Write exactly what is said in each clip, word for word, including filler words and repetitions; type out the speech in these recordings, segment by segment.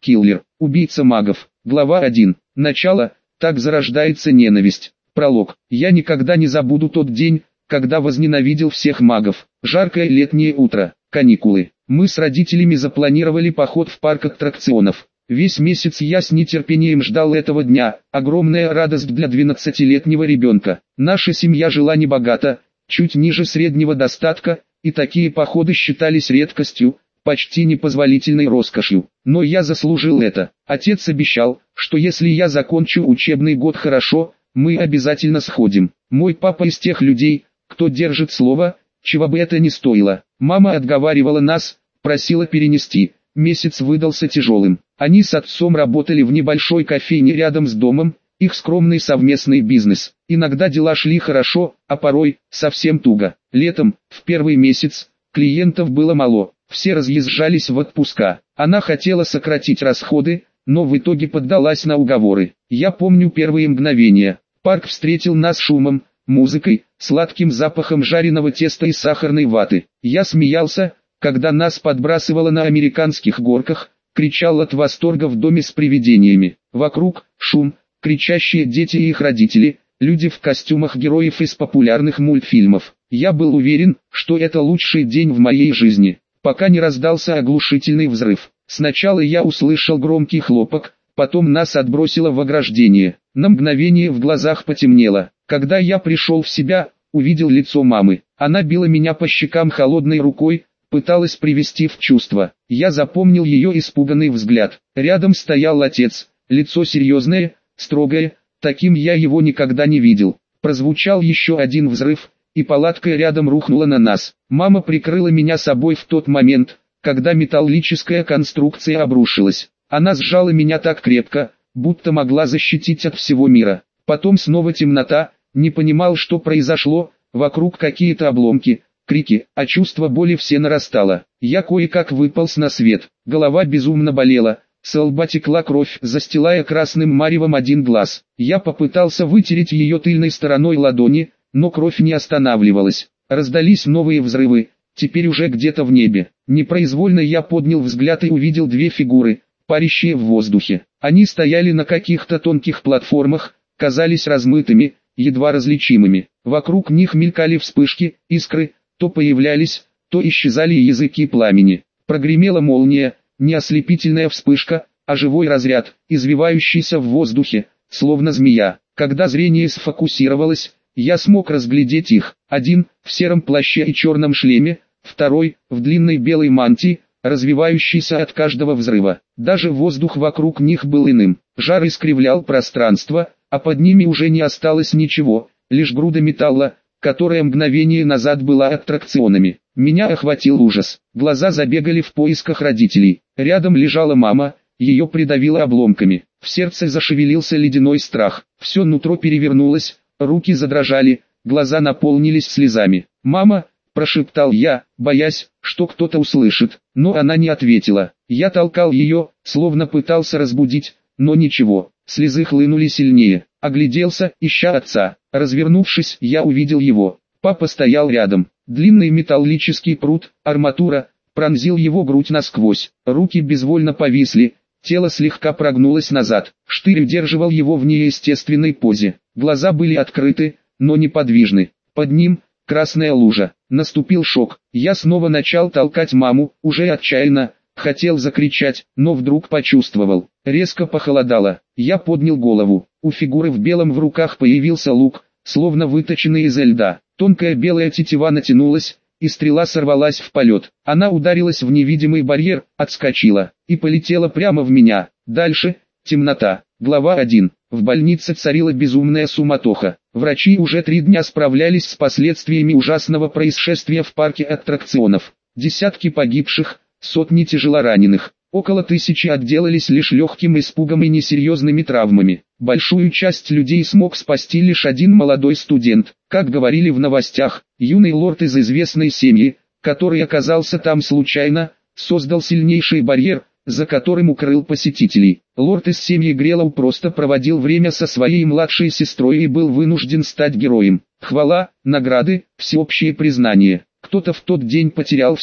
Киллер, убийца магов. Глава один. Начало. Так зарождается ненависть. Пролог. Я никогда не забуду тот день, когда возненавидел всех магов. Жаркое летнее утро. Каникулы. Мы с родителями запланировали поход в парк аттракционов. Весь месяц я с нетерпением ждал этого дня. Огромная радость для двенадцатилетнего ребенка. Наша семья жила небогато, чуть ниже среднего достатка, и такие походы считались редкостью, почти непозволительной роскошью. Но я заслужил это. Отец обещал, что если я закончу учебный год хорошо, мы обязательно сходим. Мой папа из тех людей, кто держит слово, чего бы это ни стоило. Мама отговаривала нас, просила перенести. Месяц выдался тяжелым. Они с отцом работали в небольшой кофейне рядом с домом, их скромный совместный бизнес. Иногда дела шли хорошо, а порой совсем туго. Летом, в первый месяц, клиентов было мало, все разъезжались в отпуска. Она хотела сократить расходы, но в итоге поддалась на уговоры. Я помню первые мгновения. Парк встретил нас шумом, музыкой, сладким запахом жареного теста и сахарной ваты. Я смеялся, когда нас подбрасывало на американских горках, кричал от восторга в доме с привидениями. Вокруг шум, кричащие дети и их родители, люди в костюмах героев из популярных мультфильмов. Я был уверен, что это лучший день в моей жизни, пока не раздался оглушительный взрыв. Сначала я услышал громкий хлопок, потом нас отбросило в ограждение. На мгновение в глазах потемнело. Когда я пришел в себя, увидел лицо мамы. Она била меня по щекам холодной рукой, пыталась привести в чувство. Я запомнил ее испуганный взгляд. Рядом стоял отец, лицо серьезное, строгое, таким я его никогда не видел. Прозвучал еще один взрыв, и палатка рядом рухнула на нас. Мама прикрыла меня собой в тот момент, когда металлическая конструкция обрушилась. Она сжала меня так крепко, будто могла защитить от всего мира. Потом снова темнота, не понимал, что произошло, вокруг какие-то обломки, крики, а чувство боли все нарастало. Я кое-как выполз на свет, голова безумно болела, с лба текла кровь, застилая красным маревом один глаз. Я попытался вытереть ее тыльной стороной ладони, но кровь не останавливалась. Раздались новые взрывы, теперь уже где-то в небе. Непроизвольно я поднял взгляд и увидел две фигуры, парящие в воздухе. Они стояли на каких-то тонких платформах, казались размытыми, едва различимыми. Вокруг них мелькали вспышки, искры, то появлялись, то исчезали языки пламени. Прогремела молния, не ослепительная вспышка, а живой разряд, извивающийся в воздухе, словно змея. Когда зрение сфокусировалось, я смог разглядеть их. Один, в сером плаще и черном шлеме, второй, в длинной белой мантии, развивающийся от каждого взрыва. Даже воздух вокруг них был иным. Жар искривлял пространство, а под ними уже не осталось ничего, лишь груда металла, которая мгновение назад была аттракционами. Меня охватил ужас. Глаза забегали в поисках родителей. Рядом лежала мама, ее придавило обломками. В сердце зашевелился ледяной страх. Все нутро перевернулось, руки задрожали, глаза наполнились слезами. «Мама!» – прошептал я, боясь, что кто-то услышит, но она не ответила. Я толкал ее, словно пытался разбудить, но ничего. Слезы хлынули сильнее. Огляделся, ища отца. Развернувшись, я увидел его. Папа стоял рядом. Длинный металлический прут, арматура, пронзил его грудь насквозь. Руки безвольно повисли, тело слегка прогнулось назад. Штырь удерживал его в неестественной позе. Глаза были открыты, но неподвижны. Под ним красная лужа. Наступил шок. Я снова начал толкать маму, уже отчаянно. Хотел закричать, но вдруг почувствовал. Резко похолодало. Я поднял голову. У фигуры в белом в руках появился лук, словно выточенный из льда. Тонкая белая тетива натянулась, и стрела сорвалась в полет. Она ударилась в невидимый барьер, отскочила, и полетела прямо в меня. Дальше – темнота. Глава один. В больнице царила безумная суматоха. Врачи уже три дня справлялись с последствиями ужасного происшествия в парке аттракционов. Десятки погибших, сотни тяжелораненых. Около тысячи отделались лишь легким испугом и несерьезными травмами. Большую часть людей смог спасти лишь один молодой студент. Как говорили в новостях, юный лорд из известной семьи, который оказался там случайно, создал сильнейший барьер, за которым укрыл посетителей. Лорд из семьи Грелоу просто проводил время со своей младшей сестрой и был вынужден стать героем. Хвала, награды, всеобщее признание. Кто-то в тот день потерял все,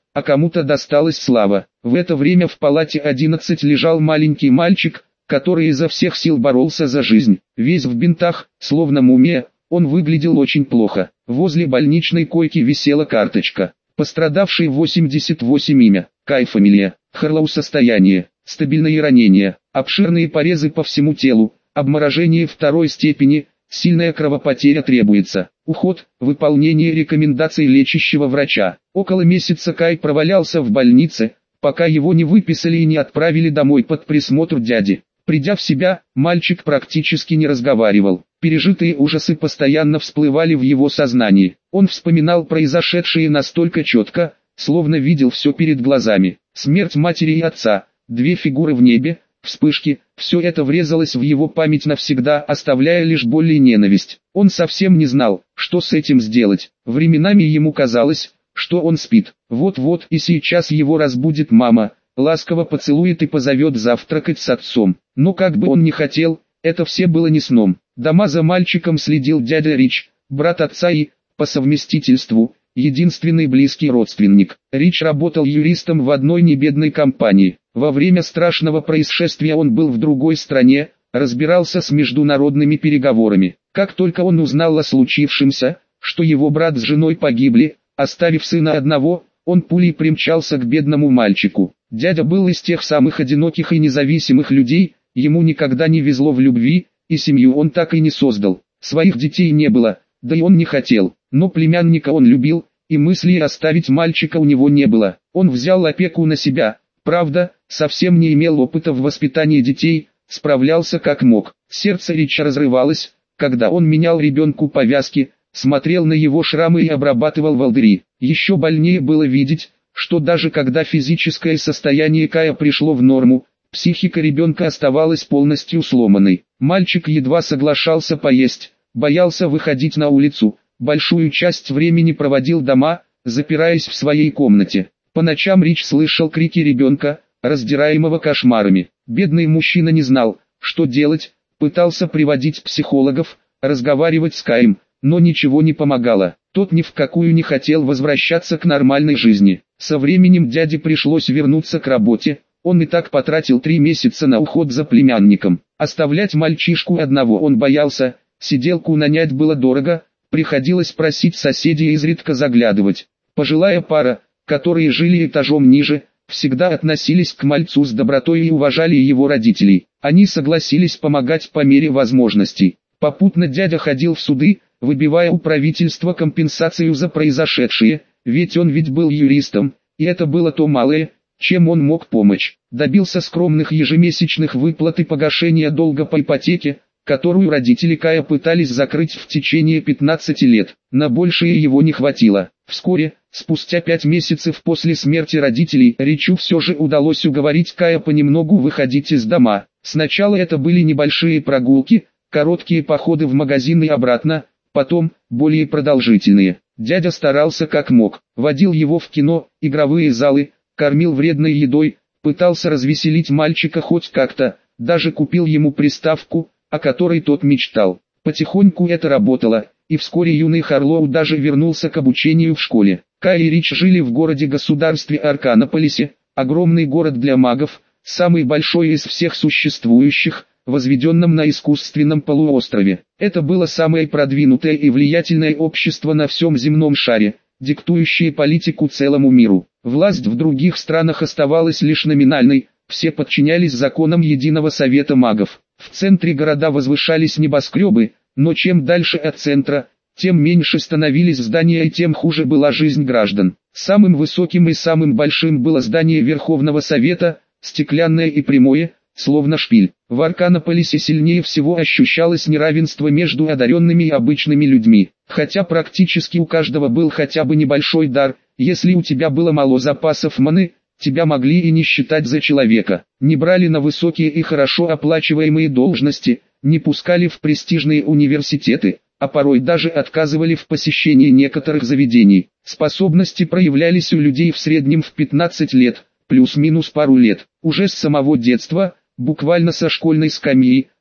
а кому-то досталась слава. В это время в палате одиннадцать лежал маленький мальчик, который изо всех сил боролся за жизнь. Весь в бинтах, словно мумия, он выглядел очень плохо. Возле больничной койки висела карточка. Пострадавший восемьдесят восемь имя, Кай фамилия, Харлоу состояние, стабильные ранения, обширные порезы по всему телу, обморожение второй степени, сильная кровопотеря требуется. Уход, выполнение рекомендаций лечащего врача. Около месяца Кай провалялся в больнице, пока его не выписали и не отправили домой под присмотр дяди. Придя в себя, мальчик практически не разговаривал. Пережитые ужасы постоянно всплывали в его сознании. Он вспоминал произошедшее настолько четко, словно видел все перед глазами. Смерть матери и отца, две фигуры в небе, вспышки, все это врезалось в его память навсегда, оставляя лишь боль и ненависть. Он совсем не знал, что с этим сделать. Временами ему казалось, что он спит. Вот-вот и сейчас его разбудит мама, ласково поцелует и позовет завтракать с отцом. Но как бы он ни хотел, это все было не сном. Дома за мальчиком следил дядя Рич, брат отца и, по совместительству, единственный близкий родственник. Рич работал юристом в одной небедной компании. Во время страшного происшествия он был в другой стране, разбирался с международными переговорами. Как только он узнал о случившемся, что его брат с женой погибли, оставив сына одного, он пулей примчался к бедному мальчику. Дядя был из тех самых одиноких и независимых людей, ему никогда не везло в любви, и семью он так и не создал. Своих детей не было, да и он не хотел, но племянника он любил, и мысли оставить мальчика у него не было. Он взял опеку на себя, правда, совсем не имел опыта в воспитании детей, справлялся как мог. Сердце Рича разрывалось, когда он менял ребенку повязки, смотрел на его шрамы и обрабатывал волдыри. Еще больнее было видеть, что даже когда физическое состояние Кая пришло в норму, психика ребенка оставалась полностью сломанной. Мальчик едва соглашался поесть, боялся выходить на улицу, большую часть времени проводил дома, запираясь в своей комнате. По ночам Рич слышал крики ребенка, раздираемого кошмарами. Бедный мужчина не знал, что делать, пытался приводить психологов, разговаривать с Каем, но ничего не помогало. Тот ни в какую не хотел возвращаться к нормальной жизни. Со временем дяде пришлось вернуться к работе, он и так потратил три месяца на уход за племянником. Оставлять мальчишку одного он боялся, сиделку нанять было дорого, приходилось просить соседей изредка заглядывать. Пожилая пара, которые жили этажом ниже, всегда относились к мальцу с добротой и уважали его родителей. Они согласились помогать по мере возможностей. Попутно дядя ходил в суды, выбивая у правительства компенсацию за произошедшее, ведь он ведь был юристом, и это было то малое, чем он мог помочь. Добился скромных ежемесячных выплат и погашения долга по ипотеке, которую родители Кая пытались закрыть в течение пятнадцати лет. На большее его не хватило. Вскоре, спустя пять месяцев после смерти родителей, Ричу все же удалось уговорить Кая понемногу выходить из дома. Сначала это были небольшие прогулки, короткие походы в магазин и обратно, потом, более продолжительные. Дядя старался как мог, водил его в кино, игровые залы, кормил вредной едой, пытался развеселить мальчика хоть как-то, даже купил ему приставку, о которой тот мечтал. Потихоньку это работало, и вскоре юный Харлоу даже вернулся к обучению в школе. Кай и Рич жили в городе-государстве Арканополисе, огромный город для магов, самый большой из всех существующих, возведенном на искусственном полуострове. Это было самое продвинутое и влиятельное общество на всем земном шаре, диктующее политику целому миру. Власть в других странах оставалась лишь номинальной, все подчинялись законам Единого Совета Магов. В центре города возвышались небоскребы, но чем дальше от центра, тем меньше становились здания и тем хуже была жизнь граждан. Самым высоким и самым большим было здание Верховного Совета, стеклянное и прямое, словно шпиль. В Арканополисе сильнее всего ощущалось неравенство между одаренными и обычными людьми. Хотя практически у каждого был хотя бы небольшой дар, если у тебя было мало запасов маны, тебя могли и не считать за человека. Не брали на высокие и хорошо оплачиваемые должности, не пускали в престижные университеты, а порой даже отказывали в посещении некоторых заведений. Способности проявлялись у людей в среднем в пятнадцать лет, плюс-минус пару лет. Уже с самого детства, буквально со школьной скамьи,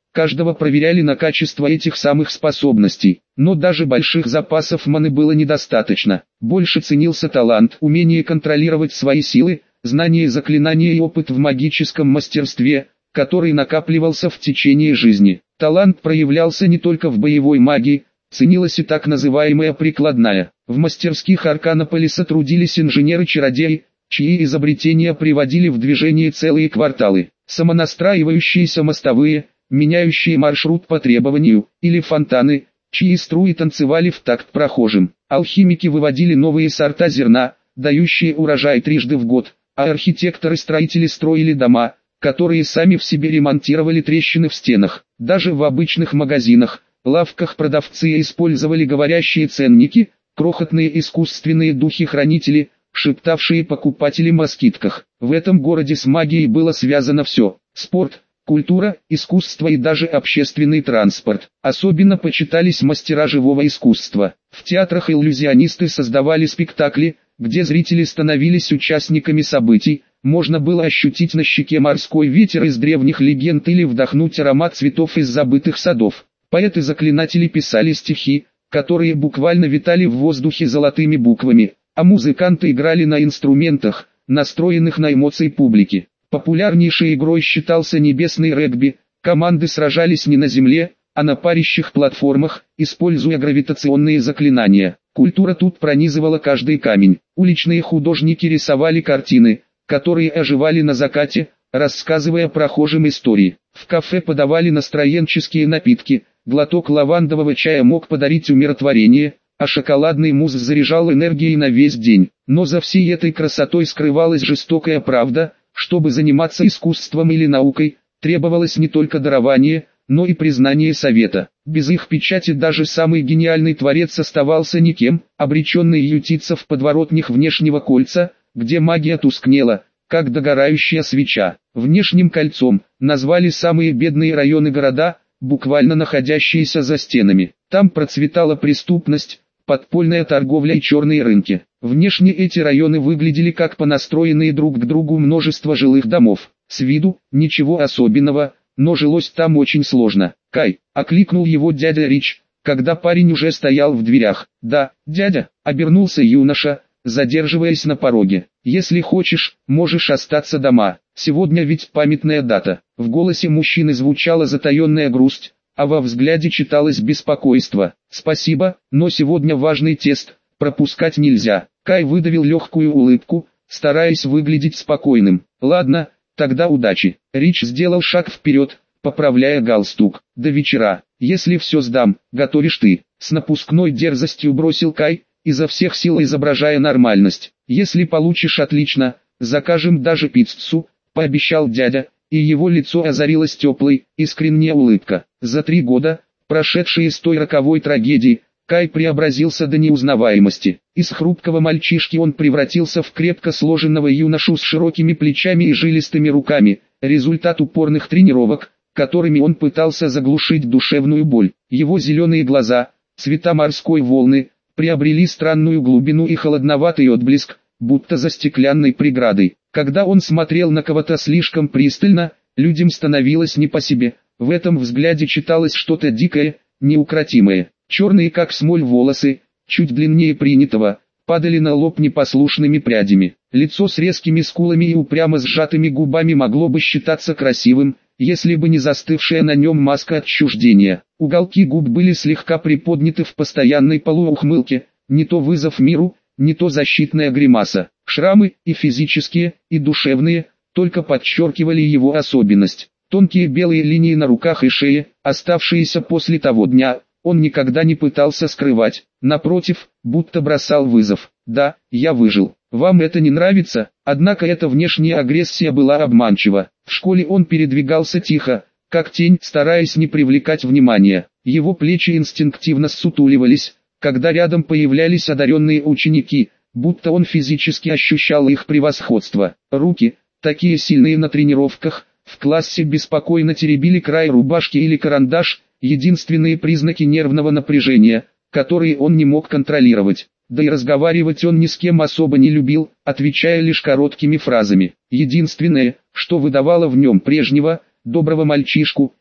каждого проверяли на качество этих самых способностей. Но даже больших запасов маны было недостаточно. Больше ценился талант, умение контролировать свои силы, знание заклинания и опыт в магическом мастерстве, который накапливался в течение жизни. Талант проявлялся не только в боевой магии, ценилась и так называемая прикладная. В мастерских Арканополиса трудились инженеры-чародеи, чьи изобретения приводили в движение целые кварталы. Самонастраивающиеся мостовые, меняющие маршрут по требованию, или фонтаны, чьи струи танцевали в такт прохожим. Алхимики выводили новые сорта зерна, дающие урожай трижды в год, а архитекторы-строители строили дома, которые сами в себе ремонтировали трещины в стенах. Даже в обычных магазинах, лавках продавцы использовали говорящие ценники, крохотные искусственные духи-хранители, шептавшие покупателям о скидках. В этом городе с магией было связано все: спорт, культура, искусство и даже общественный транспорт. Особенно почитались мастера живого искусства. В театрах иллюзионисты создавали спектакли, где зрители становились участниками событий. Можно было ощутить на щеке морской ветер из древних легенд или вдохнуть аромат цветов из забытых садов. Поэты-заклинатели писали стихи, которые буквально витали в воздухе золотыми буквами, а музыканты играли на инструментах, настроенных на эмоции публики. Популярнейшей игрой считался небесный регби. Команды сражались не на земле, а на парящих платформах, используя гравитационные заклинания. Культура тут пронизывала каждый камень. Уличные художники рисовали картины, которые оживали на закате, рассказывая прохожим истории. В кафе подавали настроенческие напитки, глоток лавандового чая мог подарить умиротворение, а шоколадный мусс заряжал энергией на весь день. Но за всей этой красотой скрывалась жестокая правда: чтобы заниматься искусством или наукой, требовалось не только дарование, но и признание совета. Без их печати даже самый гениальный творец оставался никем, обреченный ютиться в подворотнях внешнего кольца, где магия тускнела, как догорающая свеча. Внешним кольцом назвали самые бедные районы города, буквально находящиеся за стенами. Там процветала преступность, подпольная торговля и черные рынки. Внешне эти районы выглядели как понастроенные друг к другу множество жилых домов. С виду ничего особенного, но жилось там очень сложно. «Кай!» — окликнул его дядя Рич, когда парень уже стоял в дверях. «Да, дядя!» — обернулся юноша, задерживаясь на пороге. «Если хочешь, можешь остаться дома. Сегодня ведь памятная дата». В голосе мужчины звучала затаенная грусть, а во взгляде читалось беспокойство. «Спасибо, но сегодня важный тест, пропускать нельзя». Кай выдавил легкую улыбку, стараясь выглядеть спокойным. «Ладно, тогда удачи». Рич сделал шаг вперед, поправляя галстук. «До вечера. Если все сдам, готовишь ты». С напускной дерзостью бросил Кай, изо всех сил изображая нормальность. «Если получишь, отлично, закажем даже пиццу», — пообещал дядя, и его лицо озарилось теплой, искренняя улыбка. За три года, прошедшие с той роковой трагедии, Кай преобразился до неузнаваемости. Из хрупкого мальчишки он превратился в крепко сложенного юношу с широкими плечами и жилистыми руками, результат упорных тренировок, которыми он пытался заглушить душевную боль. Его зеленые глаза, цвета морской волны, приобрели странную глубину и холодноватый отблеск, будто за стеклянной преградой. Когда он смотрел на кого-то слишком пристально, людям становилось не по себе. В этом взгляде читалось что-то дикое, неукротимое. Черные как смоль волосы, чуть длиннее принятого, падали на лоб непослушными прядями. Лицо с резкими скулами и упрямо сжатыми губами могло бы считаться красивым, если бы не застывшая на нем маска отчуждения. Уголки губ были слегка приподняты в постоянной полуухмылке, не то вызов миру, не то защитная гримаса. Шрамы, и физические, и душевные, только подчеркивали его особенность. Тонкие белые линии на руках и шее, оставшиеся после того дня, он никогда не пытался скрывать, напротив, будто бросал вызов. «Да, я выжил. Вам это не нравится?» Однако эта внешняя агрессия была обманчива. В школе он передвигался тихо, как тень, стараясь не привлекать внимания. Его плечи инстинктивно ссутуливались, когда рядом появлялись одаренные ученики, будто он физически ощущал их превосходство. Руки, такие сильные на тренировках, в классе беспокойно теребили край рубашки или карандаш, единственные признаки нервного напряжения, которые он не мог контролировать. Да и разговаривать он ни с кем особо не любил, отвечая лишь короткими фразами. Единственное, что выдавало в нем прежнего, доброго мальчишку,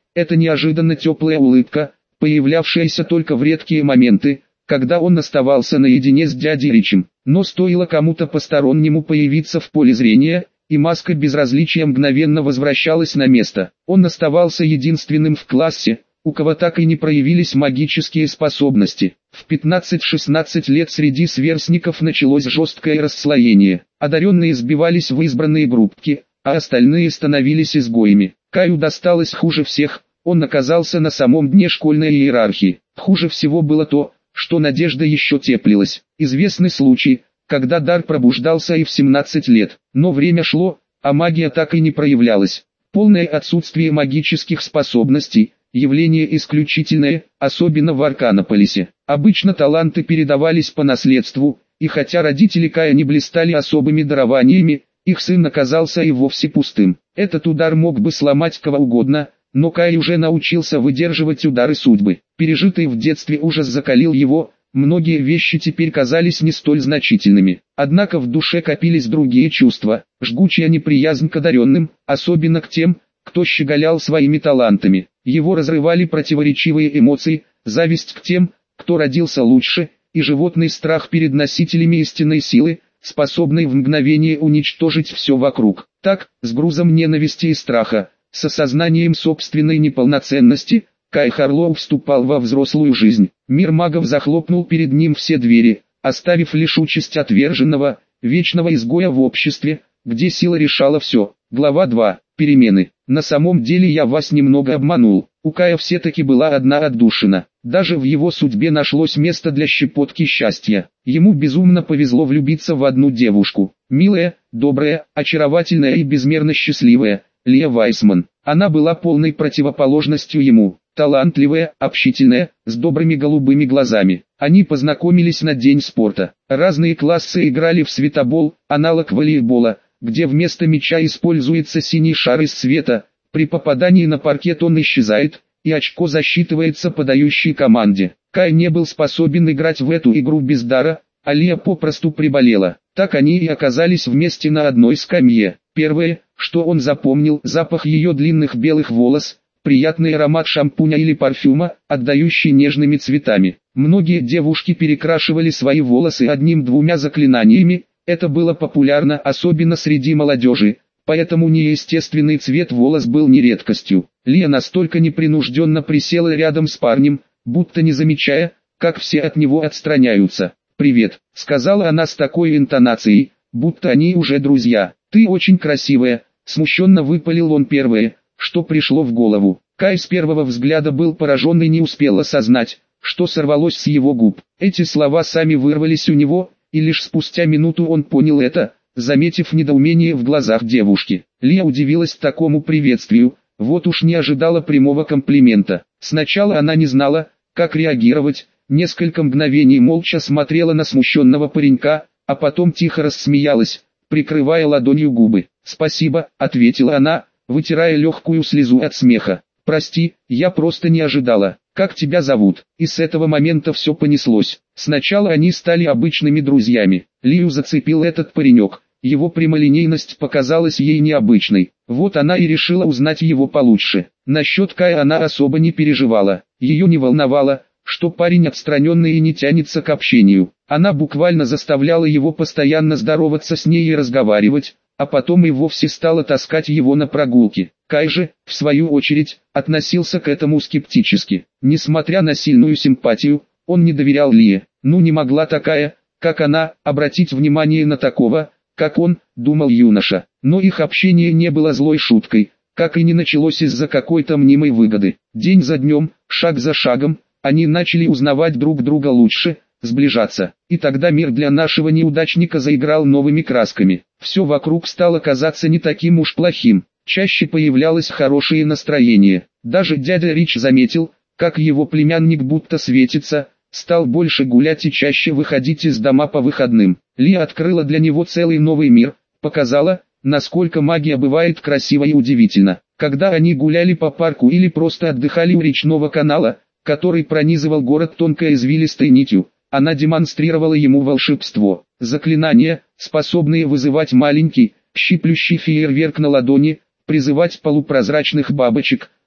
Это неожиданно теплая улыбка, появлявшаяся только в редкие моменты, когда он оставался наедине с дядей Ричем. Но стоило кому-то постороннему появиться в поле зрения, и маска безразличия мгновенно возвращалась на место. Он оставался единственным в классе, у кого так и не проявились магические способности. В пятнадцать-шестнадцать лет среди сверстников началось жесткое расслоение. Одаренные сбивались в избранные группки, а остальные становились изгоями. Каю досталось хуже всех, он оказался на самом дне школьной иерархии. Хуже всего было то, что надежда еще теплилась. Известны случаи, когда дар пробуждался и в семнадцать лет, но время шло, а магия так и не проявлялась. Полное отсутствие магических способностей – явление исключительное, особенно в Арканополисе. Обычно таланты передавались по наследству, и хотя родители Кая не блистали особыми дарованиями, их сын оказался и вовсе пустым. Этот удар мог бы сломать кого угодно, но Кай уже научился выдерживать удары судьбы. Пережитый в детстве ужас закалил его, многие вещи теперь казались не столь значительными. Однако в душе копились другие чувства, жгучая неприязнь к одаренным, особенно к тем, кто щеголял своими талантами. Его разрывали противоречивые эмоции, зависть к тем, кто родился лучше, и животный страх перед носителями истинной силы, способной в мгновение уничтожить все вокруг. Так, с грузом ненависти и страха, с осознанием собственной неполноценности, Кай Харлоу вступал во взрослую жизнь. Мир магов захлопнул перед ним все двери, оставив лишь участь отверженного, вечного изгоя в обществе, где сила решала все. Глава два. Перемены. На самом деле я вас немного обманул. У Кая все-таки была одна отдушина. Даже в его судьбе нашлось место для щепотки счастья. Ему безумно повезло влюбиться в одну девушку. Милая, добрая, очаровательная и безмерно счастливая, Лия Вайсман. Она была полной противоположностью ему. Талантливая, общительная, с добрыми голубыми глазами. Они познакомились на день спорта. Разные классы играли в светобол, аналог волейбола, где вместо мяча используется синий шар из света. При попадании на паркет он исчезает, и очко засчитывается подающей команде. Кай не был способен играть в эту игру без дара, а Лия попросту приболела. Так они и оказались вместе на одной скамье. Первое, что он запомнил, запах ее длинных белых волос, приятный аромат шампуня или парфюма, отдающий нежными цветами. Многие девушки перекрашивали свои волосы одним-двумя заклинаниями, это было популярно особенно среди молодежи, поэтому неестественный цвет волос был не редкостью. Лия настолько непринужденно присела рядом с парнем, будто не замечая, как все от него отстраняются. «Привет», — сказала она с такой интонацией, будто они уже друзья. «Ты очень красивая», — смущенно выпалил он первое, что пришло в голову. Кай с первого взгляда был поражен и не успел осознать, что сорвалось с его губ. Эти слова сами вырвались у него, и лишь спустя минуту он понял это, заметив недоумение в глазах девушки. Лия удивилась такому приветствию, вот уж не ожидала прямого комплимента. Сначала она не знала, как реагировать, несколько мгновений молча смотрела на смущенного паренька, а потом тихо рассмеялась, прикрывая ладонью губы. «Спасибо», — ответила она, вытирая легкую слезу от смеха. «Прости, я просто не ожидала. Как тебя зовут?» И с этого момента все понеслось. Сначала они стали обычными друзьями. Лию зацепил этот паренек. Его прямолинейность показалась ей необычной. Вот она и решила узнать его получше. Насчет Кая она особо не переживала. Ее не волновало, что парень отстраненный и не тянется к общению. Она буквально заставляла его постоянно здороваться с ней и разговаривать, а потом и вовсе стала таскать его на прогулки. Кай же, в свою очередь, относился к этому скептически. Несмотря на сильную симпатию, он не доверял Лие. Ну не могла такая, как она, обратить внимание на такого, как он, думал юноша. Но их общение не было злой шуткой, как и не началось из-за какой-то мнимой выгоды. День за днем, шаг за шагом, они начали узнавать друг друга лучше, сближаться. И тогда мир для нашего неудачника заиграл новыми красками. Все вокруг стало казаться не таким уж плохим. Чаще появлялось хорошее настроение. Даже дядя Рич заметил, как его племянник будто светится, стал больше гулять и чаще выходить из дома по выходным. Лия открыла для него целый новый мир, показала, насколько магия бывает красива и удивительна. Когда они гуляли по парку или просто отдыхали у речного канала, который пронизывал город тонкой извилистой нитью, она демонстрировала ему волшебство. Заклинания, способные вызывать маленький, щиплющий фейерверк на ладони, призывать полупрозрачных бабочек,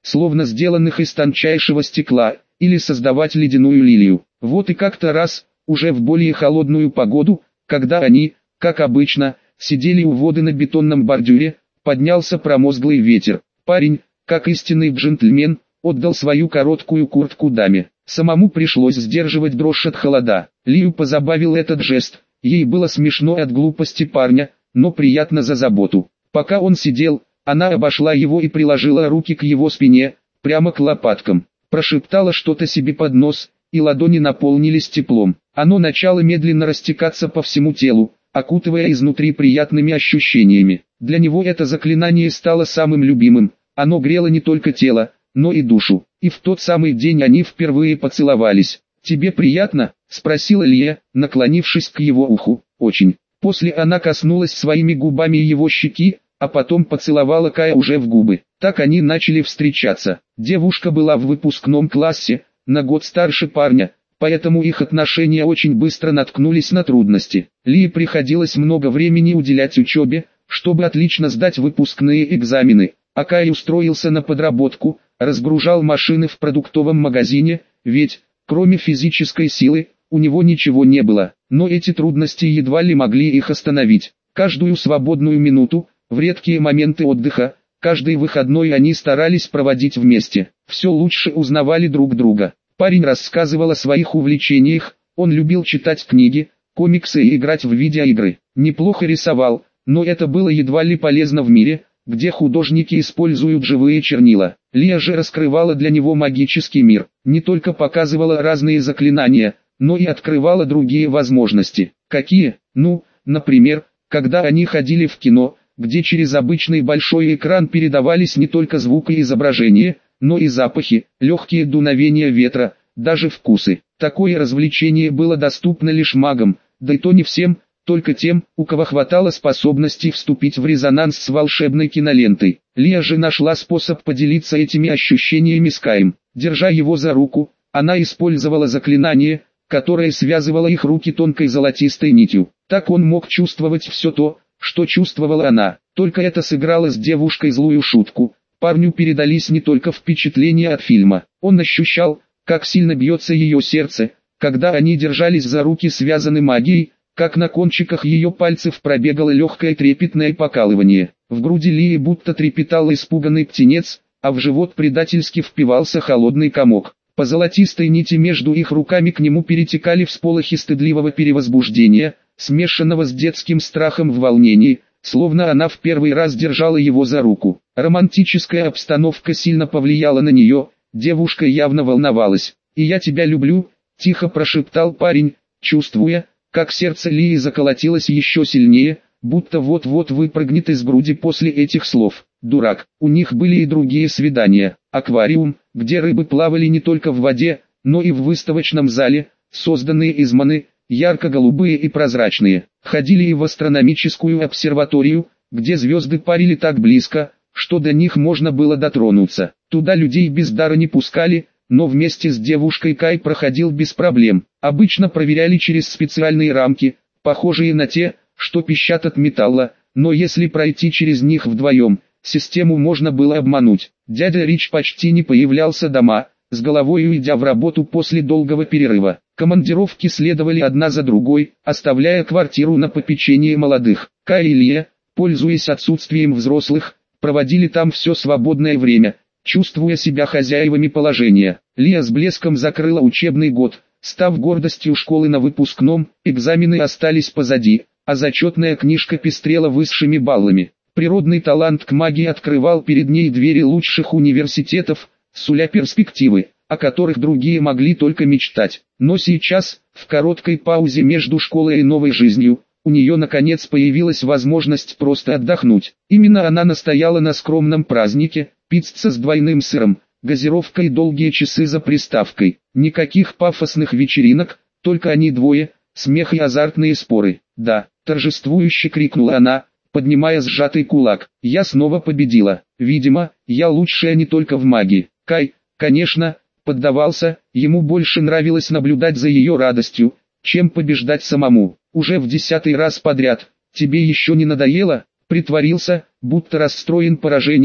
словно сделанных из тончайшего стекла, или создавать ледяную лилию. Вот и как-то раз, уже в более холодную погоду, когда они, как обычно, сидели у воды на бетонном бордюре, поднялся промозглый ветер. Парень, как истинный джентльмен, отдал свою короткую куртку даме. Самому пришлось сдерживать дрожь от холода. Лию позабавил этот жест, ей было смешно от глупости парня, но приятно за заботу. Пока он сидел, она обошла его и приложила руки к его спине, прямо к лопаткам. Прошептала что-то себе под нос, и ладони наполнились теплом. Оно начало медленно растекаться по всему телу, окутывая изнутри приятными ощущениями. Для него это заклинание стало самым любимым. Оно грело не только тело, но и душу. И в тот самый день они впервые поцеловались. «Тебе приятно?» – спросила Лия, наклонившись к его уху. «Очень». После она коснулась своими губами его щеки, а потом поцеловала Кая уже в губы. Так они начали встречаться. Девушка была в выпускном классе, на год старше парня, поэтому их отношения очень быстро наткнулись на трудности. Лии приходилось много времени уделять учебе, чтобы отлично сдать выпускные экзамены, а Кай устроился на подработку, разгружал машины в продуктовом магазине, ведь, кроме физической силы, у него ничего не было. Но эти трудности едва ли могли их остановить. Каждую свободную минуту, в редкие моменты отдыха, каждый выходной они старались проводить вместе. Все лучше узнавали друг друга. Парень рассказывал о своих увлечениях, он любил читать книги, комиксы и играть в видеоигры. Неплохо рисовал, но это было едва ли полезно в мире, где художники используют живые чернила. Лия же раскрывала для него магический мир, не только показывала разные заклинания, но и открывала другие возможности. Какие? Ну, например, когда они ходили в кино, где через обычный большой экран передавались не только звук и изображение, но и запахи, легкие дуновения ветра, даже вкусы. Такое развлечение было доступно лишь магам, да и то не всем, только тем, у кого хватало способностей вступить в резонанс с волшебной кинолентой. Лия же нашла способ поделиться этими ощущениями с Каем. Держа его за руку, она использовала заклинание, которое связывало их руки тонкой золотистой нитью. Так он мог чувствовать все то, что чувствовала она. Только это сыграло с девушкой злую шутку. Парню передались не только впечатления от фильма. Он ощущал, как сильно бьется ее сердце, когда они держались за руки, связаны магией, как на кончиках ее пальцев пробегало легкое трепетное покалывание. В груди Лии будто трепетал испуганный птенец, а в живот предательски впивался холодный комок. По золотистой нити между их руками к нему перетекали всполохи стыдливого перевозбуждения, смешанного с детским страхом в волнении, словно она в первый раз держала его за руку. Романтическая обстановка сильно повлияла на нее, девушка явно волновалась. «И я тебя люблю», – тихо прошептал парень, чувствуя, как сердце Лии заколотилось еще сильнее, будто вот-вот выпрыгнет из груди после этих слов. Дурак, у них были и другие свидания. Аквариум, где рыбы плавали не только в воде, но и в выставочном зале, созданные из маны, ярко-голубые и прозрачные. Ходили и в астрономическую обсерваторию, где звезды парили так близко, что до них можно было дотронуться. Туда людей без дара не пускали, но вместе с девушкой Кай проходил без проблем. Обычно проверяли через специальные рамки, похожие на те, что пищат от металла, но если пройти через них вдвоем, систему можно было обмануть. Дядя Рич почти не появлялся дома, с головой уйдя в работу после долгого перерыва. Командировки следовали одна за другой, оставляя квартиру на попечение молодых. Кай и Лия, пользуясь отсутствием взрослых, проводили там все свободное время, чувствуя себя хозяевами положения. Лия с блеском закрыла учебный год, став гордостью школы на выпускном, экзамены остались позади, а зачетная книжка пестрела высшими баллами. Природный талант к магии открывал перед ней двери лучших университетов, суля перспективы, о которых другие могли только мечтать. Но сейчас, в короткой паузе между школой и новой жизнью, у нее наконец появилась возможность просто отдохнуть. Именно она настояла на скромном празднике, пицца с двойным сыром, газировка и долгие часы за приставкой. Никаких пафосных вечеринок, только они двое, смех и азартные споры. «Да», — торжествующе крикнула она, поднимая сжатый кулак. «Я снова победила. Видимо, я лучшая не только в магии». Кай, конечно, поддавался, ему больше нравилось наблюдать за ее радостью, чем побеждать самому. «Уже в десятый раз подряд. Тебе еще не надоело?» Притворился, будто расстроен поражением,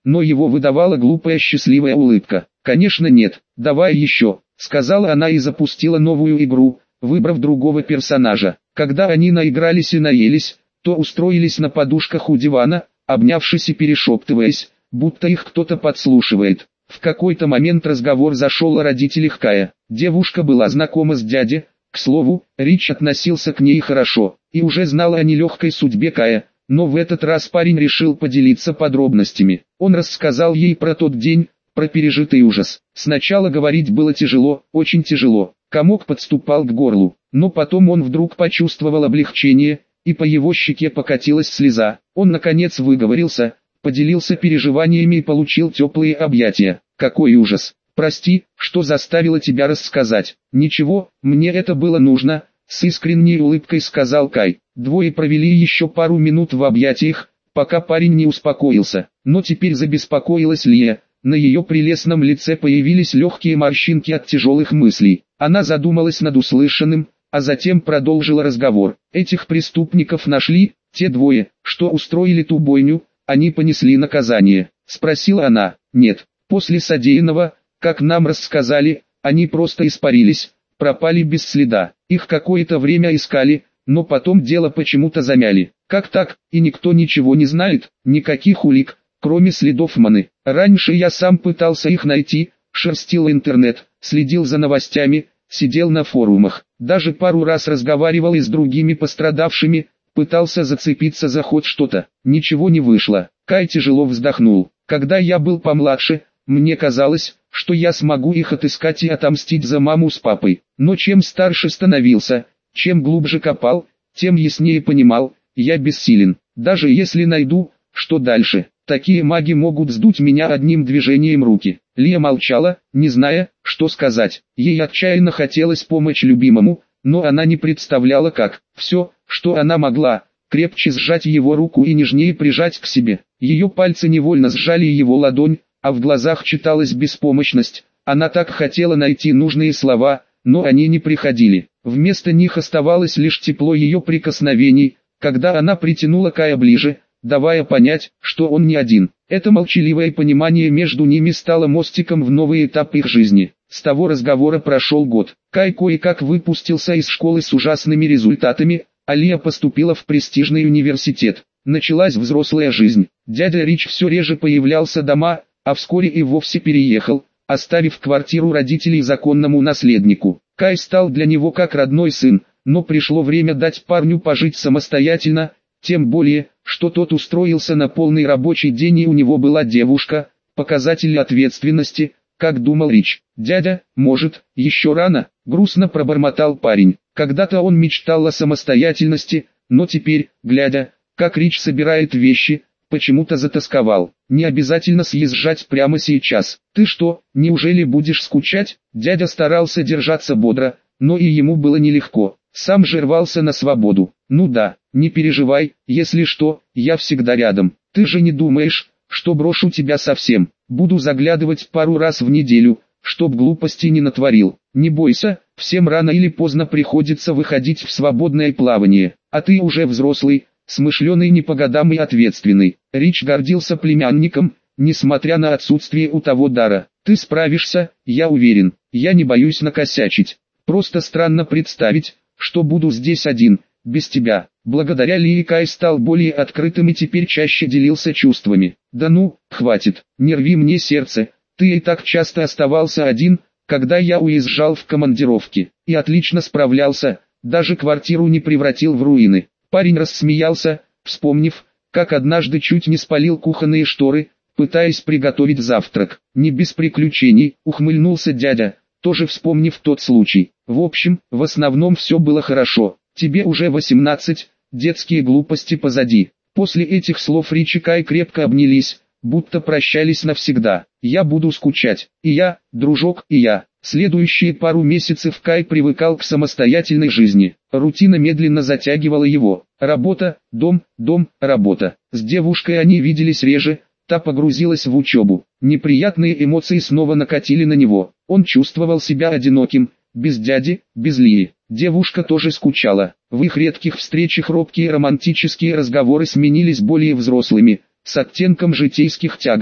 но его выдавала глупая счастливая улыбка. «Конечно нет, давай еще», — сказала она и запустила новую игру, выбрав другого персонажа. Когда они наигрались и наелись, то устроились на подушках у дивана, обнявшись и перешептываясь, будто их кто-то подслушивает. В какой-то момент разговор зашел о родителях Кая. Девушка была знакома с дядей, к слову, Рич относился к ней хорошо, и уже знал о нелегкой судьбе Кая, но в этот раз парень решил поделиться подробностями. Он рассказал ей про тот день, про пережитый ужас. Сначала говорить было тяжело, очень тяжело, комок подступал к горлу, но потом он вдруг почувствовал облегчение, и по его щеке покатилась слеза. Он наконец выговорился, поделился переживаниями и получил теплые объятия. «Какой ужас! Прости, что заставила тебя рассказать». «Ничего, мне это было нужно», — с искренней улыбкой сказал Кай. Двое провели еще пару минут в объятиях, пока парень не успокоился. Но теперь забеспокоилась Лия. На ее прелестном лице появились легкие морщинки от тяжелых мыслей. Она задумалась над услышанным, а затем продолжила разговор. «Этих преступников нашли, те двое, что устроили ту бойню, они понесли наказание?» — спросила она. «Нет, после содеянного, как нам рассказали, они просто испарились, пропали без следа. Их какое-то время искали, но потом дело почему-то замяли. Как так, и никто ничего не знает, никаких улик, кроме следов Маны. Раньше я сам пытался их найти, шерстил интернет, следил за новостями, сидел на форумах, даже пару раз разговаривал и с другими пострадавшими, пытался зацепиться за хоть что-то. Ничего не вышло». Кай тяжело вздохнул. «Когда я был помладше, мне казалось, что я смогу их отыскать и отомстить за маму с папой. Но чем старше становился, чем глубже копал, тем яснее понимал, я бессилен. Даже если найду, что дальше? Такие маги могут сдуть меня одним движением руки». Лия молчала, не зная, что сказать. Ей отчаянно хотелось помочь любимому, но она не представляла как. Все, что она могла, крепче сжать его руку и нежнее прижать к себе. Ее пальцы невольно сжали его ладонь, а в глазах читалась беспомощность. Она так хотела найти нужные слова, но они не приходили. Вместо них оставалось лишь тепло ее прикосновений, когда она притянула Кая ближе, давая понять, что он не один. Это молчаливое понимание между ними стало мостиком в новый этап их жизни. С того разговора прошел год. Кай кое-как выпустился из школы с ужасными результатами, а Лия поступила в престижный университет. Началась взрослая жизнь. Дядя Рич все реже появлялся дома, а вскоре и вовсе переехал, оставив квартиру родителей законному наследнику. Кай стал для него как родной сын, но пришло время дать парню пожить самостоятельно, тем более, что тот устроился на полный рабочий день и у него была девушка, показатель ответственности, как думал Рич. «Дядя, может, еще рано?» — грустно пробормотал парень. Когда-то он мечтал о самостоятельности, но теперь, глядя, как Рич собирает вещи, почему-то затасковал. «Не обязательно съезжать прямо сейчас. Ты что, неужели будешь скучать?» Дядя старался держаться бодро, но и ему было нелегко. Сам же рвался на свободу. «Ну да, не переживай, если что, я всегда рядом. Ты же не думаешь, что брошу тебя совсем. Буду заглядывать пару раз в неделю, чтоб глупости не натворил. Не бойся, всем рано или поздно приходится выходить в свободное плавание. А ты уже взрослый, смышленый не по годам и ответственный». Рич гордился племянником, несмотря на отсутствие у того дара. «Ты справишься, я уверен. Я не боюсь накосячить. Просто странно представить, что буду здесь один, без тебя». Благодаря Лии Кай стал более открытым и теперь чаще делился чувствами. «Да ну, хватит, не рви мне сердце, ты и так часто оставался один, когда я уезжал в командировки, и отлично справлялся, даже квартиру не превратил в руины». Парень рассмеялся, вспомнив, как однажды чуть не спалил кухонные шторы, пытаясь приготовить завтрак. «Не без приключений», — ухмыльнулся дядя, тоже вспомнив тот случай. «В общем, в основном все было хорошо. Тебе уже восемнадцать, детские глупости позади». После этих слов Рич и Кай крепко обнялись, будто прощались навсегда. «Я буду скучать. И я, дружок, и я». Следующие пару месяцев Кай привыкал к самостоятельной жизни. Рутина медленно затягивала его. Работа, дом, дом, работа. С девушкой они виделись реже, та погрузилась в учебу. Неприятные эмоции снова накатили на него. Он чувствовал себя одиноким, без дяди, без Лии. Девушка тоже скучала. В их редких встречах робкие романтические разговоры сменились более взрослыми, с оттенком житейских тягот.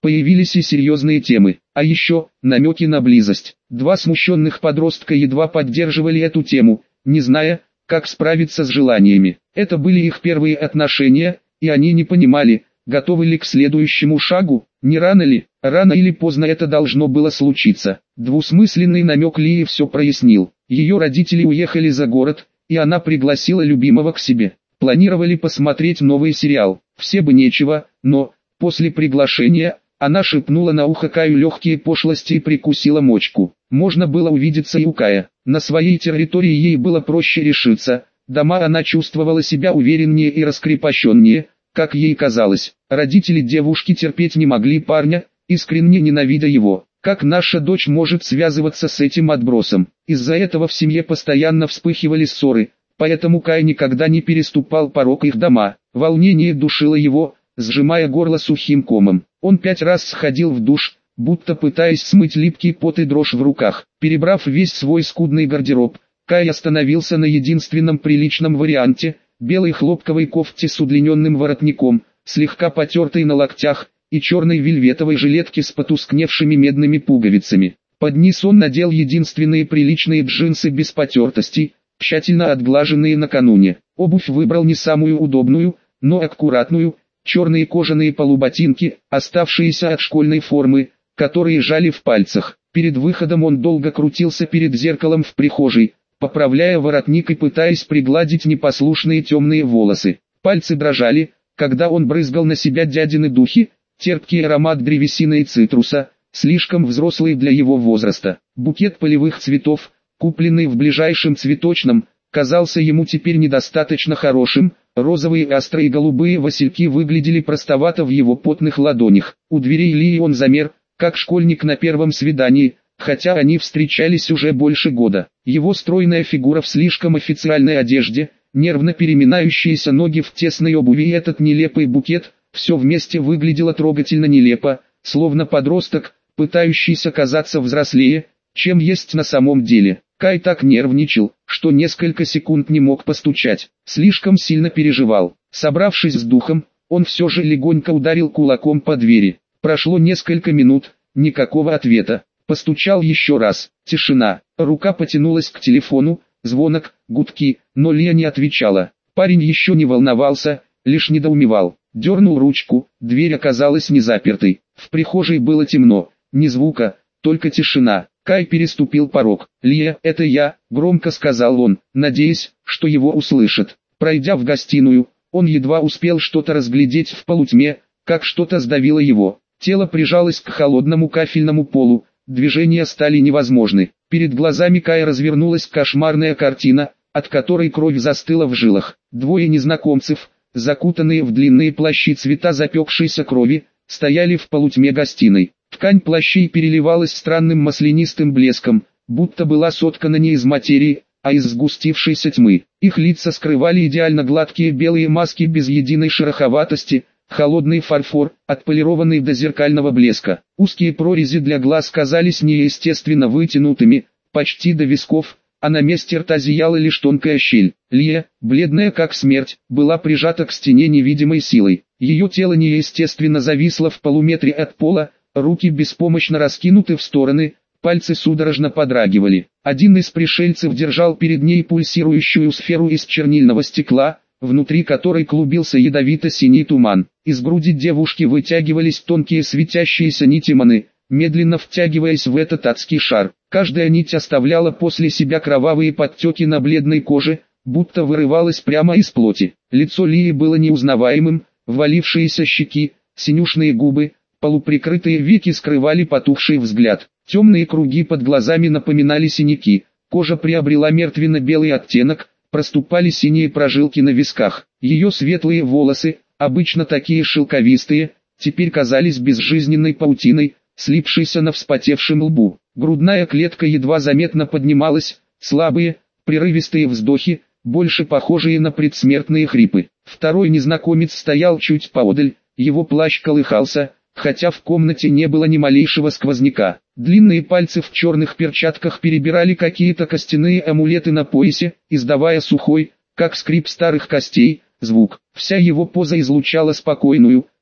Появились и серьезные темы, а еще намеки на близость. Два смущенных подростка едва поддерживали эту тему, не зная, как справиться с желаниями. Это были их первые отношения, и они не понимали, готовы ли к следующему шагу, не рано ли, рано или поздно это должно было случиться. Двусмысленный намек Лии все прояснил. Ее родители уехали за город, и она пригласила любимого к себе. Планировали посмотреть новый сериал. Все бы нечего, но, после приглашения, она шепнула на ухо Каю легкие пошлости и прикусила мочку. Можно было увидеться и у Кая. На своей территории ей было проще решиться. Дома она чувствовала себя увереннее и раскрепощеннее, как ей казалось. Родители девушки терпеть не могли парня, искренне ненавидя его. Как наша дочь может связываться с этим отбросом? Из-за этого в семье постоянно вспыхивали ссоры, поэтому Кай никогда не переступал порог их дома. Волнение душило его, сжимая горло сухим комом. Он пять раз сходил в душ, будто пытаясь смыть липкий пот и дрожь в руках. Перебрав весь свой скудный гардероб, Кай остановился на единственном приличном варианте – белой хлопковой кофте с удлиненным воротником, слегка потертой на локтях, и черной вельветовой жилетке с потускневшими медными пуговицами. Под низ он надел единственные приличные джинсы без потертостей, тщательно отглаженные накануне. Обувь выбрал не самую удобную, но аккуратную, черные кожаные полуботинки, оставшиеся от школьной формы, которые жали в пальцах. Перед выходом он долго крутился перед зеркалом в прихожей, поправляя воротник и пытаясь пригладить непослушные темные волосы. Пальцы дрожали, когда он брызгал на себя дядины духи, терпкий аромат древесины и цитруса, слишком взрослый для его возраста. Букет полевых цветов, купленный в ближайшем цветочном, казался ему теперь недостаточно хорошим. Розовые острые голубые васильки выглядели простовато в его потных ладонях. У дверей Лии он замер, как школьник на первом свидании, хотя они встречались уже больше года. Его стройная фигура в слишком официальной одежде, нервно переминающиеся ноги в тесной обуви и этот нелепый букет, все вместе выглядело трогательно нелепо, словно подросток, пытающийся казаться взрослее, чем есть на самом деле. Кай так нервничал, что несколько секунд не мог постучать, слишком сильно переживал. Собравшись с духом, он все же легонько ударил кулаком по двери. Прошло несколько минут, никакого ответа. Постучал еще раз, тишина. Рука потянулась к телефону, звонок, гудки, но Лия не отвечала. Парень еще не волновался, лишь недоумевал. Дернул ручку, дверь оказалась не запертой. В прихожей было темно, ни звука, только тишина. Кай переступил порог. «Лия, это я», — громко сказал он, надеясь, что его услышат. Пройдя в гостиную, он едва успел что-то разглядеть в полутьме, как что-то сдавило его. Тело прижалось к холодному кафельному полу, движения стали невозможны. Перед глазами Кая развернулась кошмарная картина, от которой кровь застыла в жилах. Двое незнакомцев, закутанные в длинные плащи цвета запекшейся крови, стояли в полутьме гостиной. Ткань плащей переливалась странным маслянистым блеском, будто была соткана не из материи, а из сгустившейся тьмы. Их лица скрывали идеально гладкие белые маски без единой шероховатости, холодный фарфор, отполированный до зеркального блеска. Узкие прорези для глаз казались неестественно вытянутыми, почти до висков, а на месте рта зияла лишь тонкая щель. Лия, бледная как смерть, была прижата к стене невидимой силой. Ее тело неестественно зависло в полуметре от пола, руки беспомощно раскинуты в стороны, пальцы судорожно подрагивали. Один из пришельцев держал перед ней пульсирующую сферу из чернильного стекла, внутри которой клубился ядовито-синий туман. Из груди девушки вытягивались тонкие светящиеся нити маны, медленно втягиваясь в этот адский шар. Каждая нить оставляла после себя кровавые подтеки на бледной коже, будто вырывалась прямо из плоти. Лицо Лии было неузнаваемым, ввалившиеся щеки, синюшные губы, полуприкрытые веки скрывали потухший взгляд. Темные круги под глазами напоминали синяки, кожа приобрела мертвенно-белый оттенок, проступали синие прожилки на висках. Ее светлые волосы, обычно такие шелковистые, теперь казались безжизненной паутиной, слипшейся на вспотевшем лбу. Грудная клетка едва заметно поднималась, слабые, прерывистые вздохи, больше похожие на предсмертные хрипы. Второй незнакомец стоял чуть поодаль, его плащ колыхался, хотя в комнате не было ни малейшего сквозняка. Длинные пальцы в черных перчатках перебирали какие-то костяные амулеты на поясе, издавая сухой, как скрип старых костей, звук. Вся его поза излучала спокойную,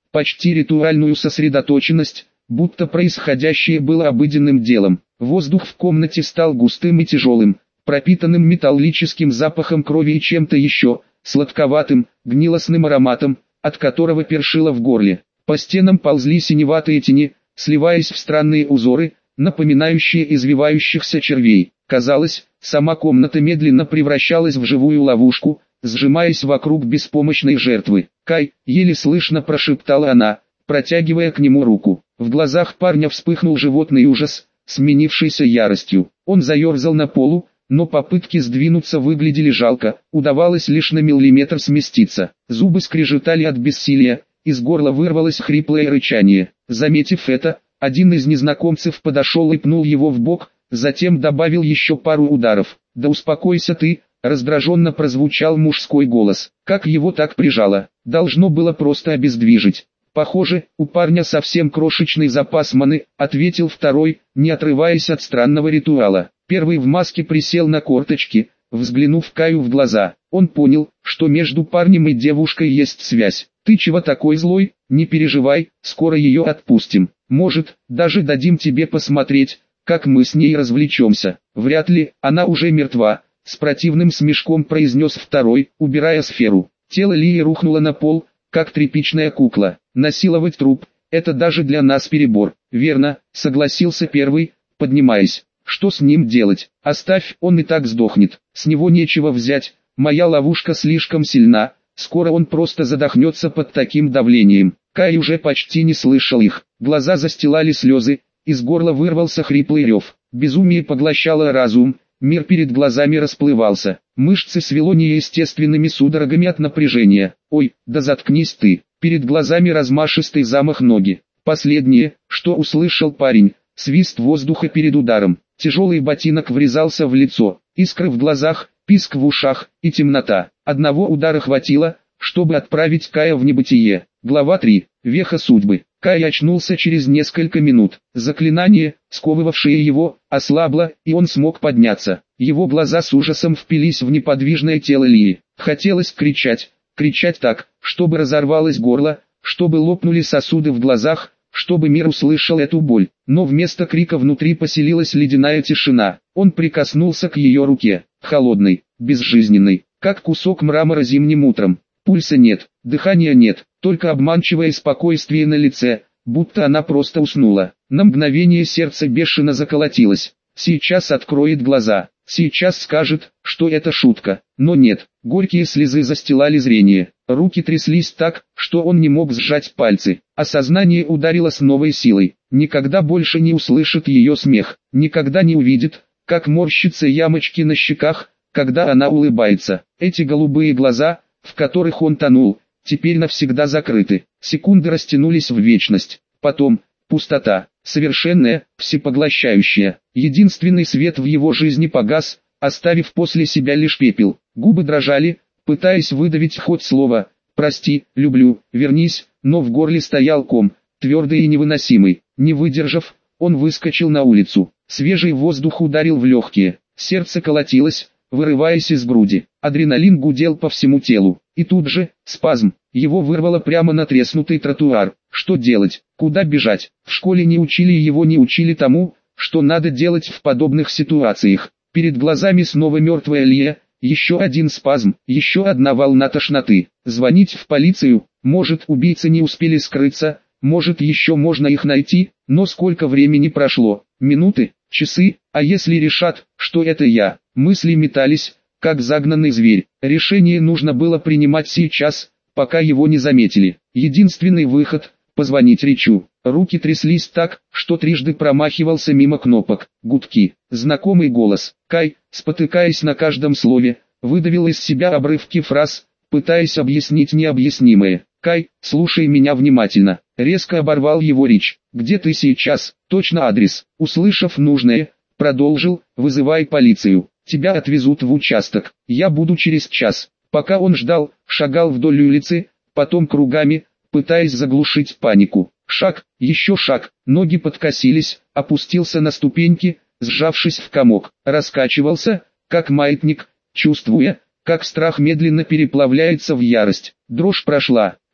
почти ритуальную сосредоточенность, будто происходящее было обыденным делом. Воздух в комнате стал густым и тяжелым, пропитанным металлическим запахом крови и чем-то еще, сладковатым, гнилостным ароматом, от которого першило в горле. По стенам ползли синеватые тени, сливаясь в странные узоры, напоминающие извивающихся червей. Казалось, сама комната медленно превращалась в живую ловушку, сжимаясь вокруг беспомощной жертвы. «Кай», — еле слышно прошептала она, протягивая к нему руку. В глазах парня вспыхнул животный ужас, сменившийся яростью. Он заерзал на полу, но попытки сдвинуться выглядели жалко, удавалось лишь на миллиметр сместиться. Зубы скрежетали от бессилия, из горла вырвалось хриплое рычание. Заметив это, один из незнакомцев подошел и пнул его в бок, затем добавил еще пару ударов. «Да успокойся ты», — раздраженно прозвучал мужской голос. Как его так прижало? Должно было просто обездвижить. «Похоже, у парня совсем крошечный запас маны», — ответил второй, не отрываясь от странного ритуала. Первый в маске присел на корточки, взглянув Каю в глаза. Он понял, что между парнем и девушкой есть связь. «Ты чего такой злой? Не переживай, скоро ее отпустим. Может, даже дадим тебе посмотреть, как мы с ней развлечемся». «Вряд ли, она уже мертва», — с противным смешком произнес второй, убирая сферу. Тело Лии рухнуло на пол, как тряпичная кукла. «Насиловать труп — это даже для нас перебор». «Верно», — согласился первый, поднимаясь. «Что с ним делать? Оставь, он и так сдохнет. С него нечего взять, моя ловушка слишком сильна, скоро он просто задохнется под таким давлением». Кай уже почти не слышал их, глаза застилали слезы, из горла вырвался хриплый рев. Безумие поглощало разум, мир перед глазами расплывался, мышцы свело неестественными судорогами от напряжения. «Ой, да заткнись ты!» Перед глазами размашистый замах ноги. Последнее, что услышал парень, свист воздуха перед ударом. Тяжелый ботинок врезался в лицо, искры в глазах, писк в ушах и темнота. Одного удара хватило, чтобы отправить Кая в небытие. Глава три. Веха судьбы. Кай очнулся через несколько минут. Заклинание, сковывавшее его, ослабло, и он смог подняться. Его глаза с ужасом впились в неподвижное тело Лии. Хотелось кричать, кричать так, чтобы разорвалось горло, чтобы лопнули сосуды в глазах, чтобы мир услышал эту боль. Но вместо крика внутри поселилась ледяная тишина. Он прикоснулся к ее руке, холодной, безжизненной, как кусок мрамора зимним утром. Пульса нет, дыхания нет, только обманчивое спокойствие на лице, будто она просто уснула. На мгновение сердце бешено заколотилось. Сейчас откроет глаза, сейчас скажет, что это шутка. Но нет, горькие слезы застилали зрение. Руки тряслись так, что он не мог сжать пальцы. Осознание ударило с новой силой. Никогда больше не услышит ее смех. Никогда не увидит, как морщатся ямочки на щеках, когда она улыбается. Эти голубые глаза, в которых он тонул, теперь навсегда закрыты. Секунды растянулись в вечность. Потом, пустота, совершенная, всепоглощающая. Единственный свет в его жизни погас, оставив после себя лишь пепел. Губы дрожали, пытаясь выдавить хоть слово «прости, люблю, вернись», но в горле стоял ком, твердый и невыносимый. Не выдержав, он выскочил на улицу. Свежий воздух ударил в легкие, сердце колотилось, вырываясь из груди. Адреналин гудел по всему телу. И тут же, спазм, его вырвало прямо на треснутый тротуар. Что делать? Куда бежать? В школе не учили его, не учили тому, что надо делать в подобных ситуациях. Перед глазами снова мертвая Лия, еще один спазм, еще одна волна тошноты. Звонить в полицию, может убийцы не успели скрыться, может еще можно их найти, но сколько времени прошло? Минуты? Часы? А если решат, что это я? Мысли метались, как загнанный зверь. Решение нужно было принимать сейчас, пока его не заметили. Единственный выход – позвонить Ричу. Руки тряслись так, что трижды промахивался мимо кнопок. Гудки. Знакомый голос. Кай, спотыкаясь на каждом слове, выдавил из себя обрывки фраз, пытаясь объяснить необъяснимое. «Кай, слушай меня внимательно», — резко оборвал его Рич. «Где ты сейчас? Точно адрес». Услышав нужное, продолжил: «Вызывай полицию. Тебя отвезут в участок. Я буду через час». Пока он ждал, шагал вдоль улицы, потом кругами, пытаясь заглушить панику. Шаг, еще шаг, ноги подкосились, опустился на ступеньки, сжавшись в комок, раскачивался, как маятник, чувствуя, как страх медленно переплавляется в ярость. Дрожь прошла,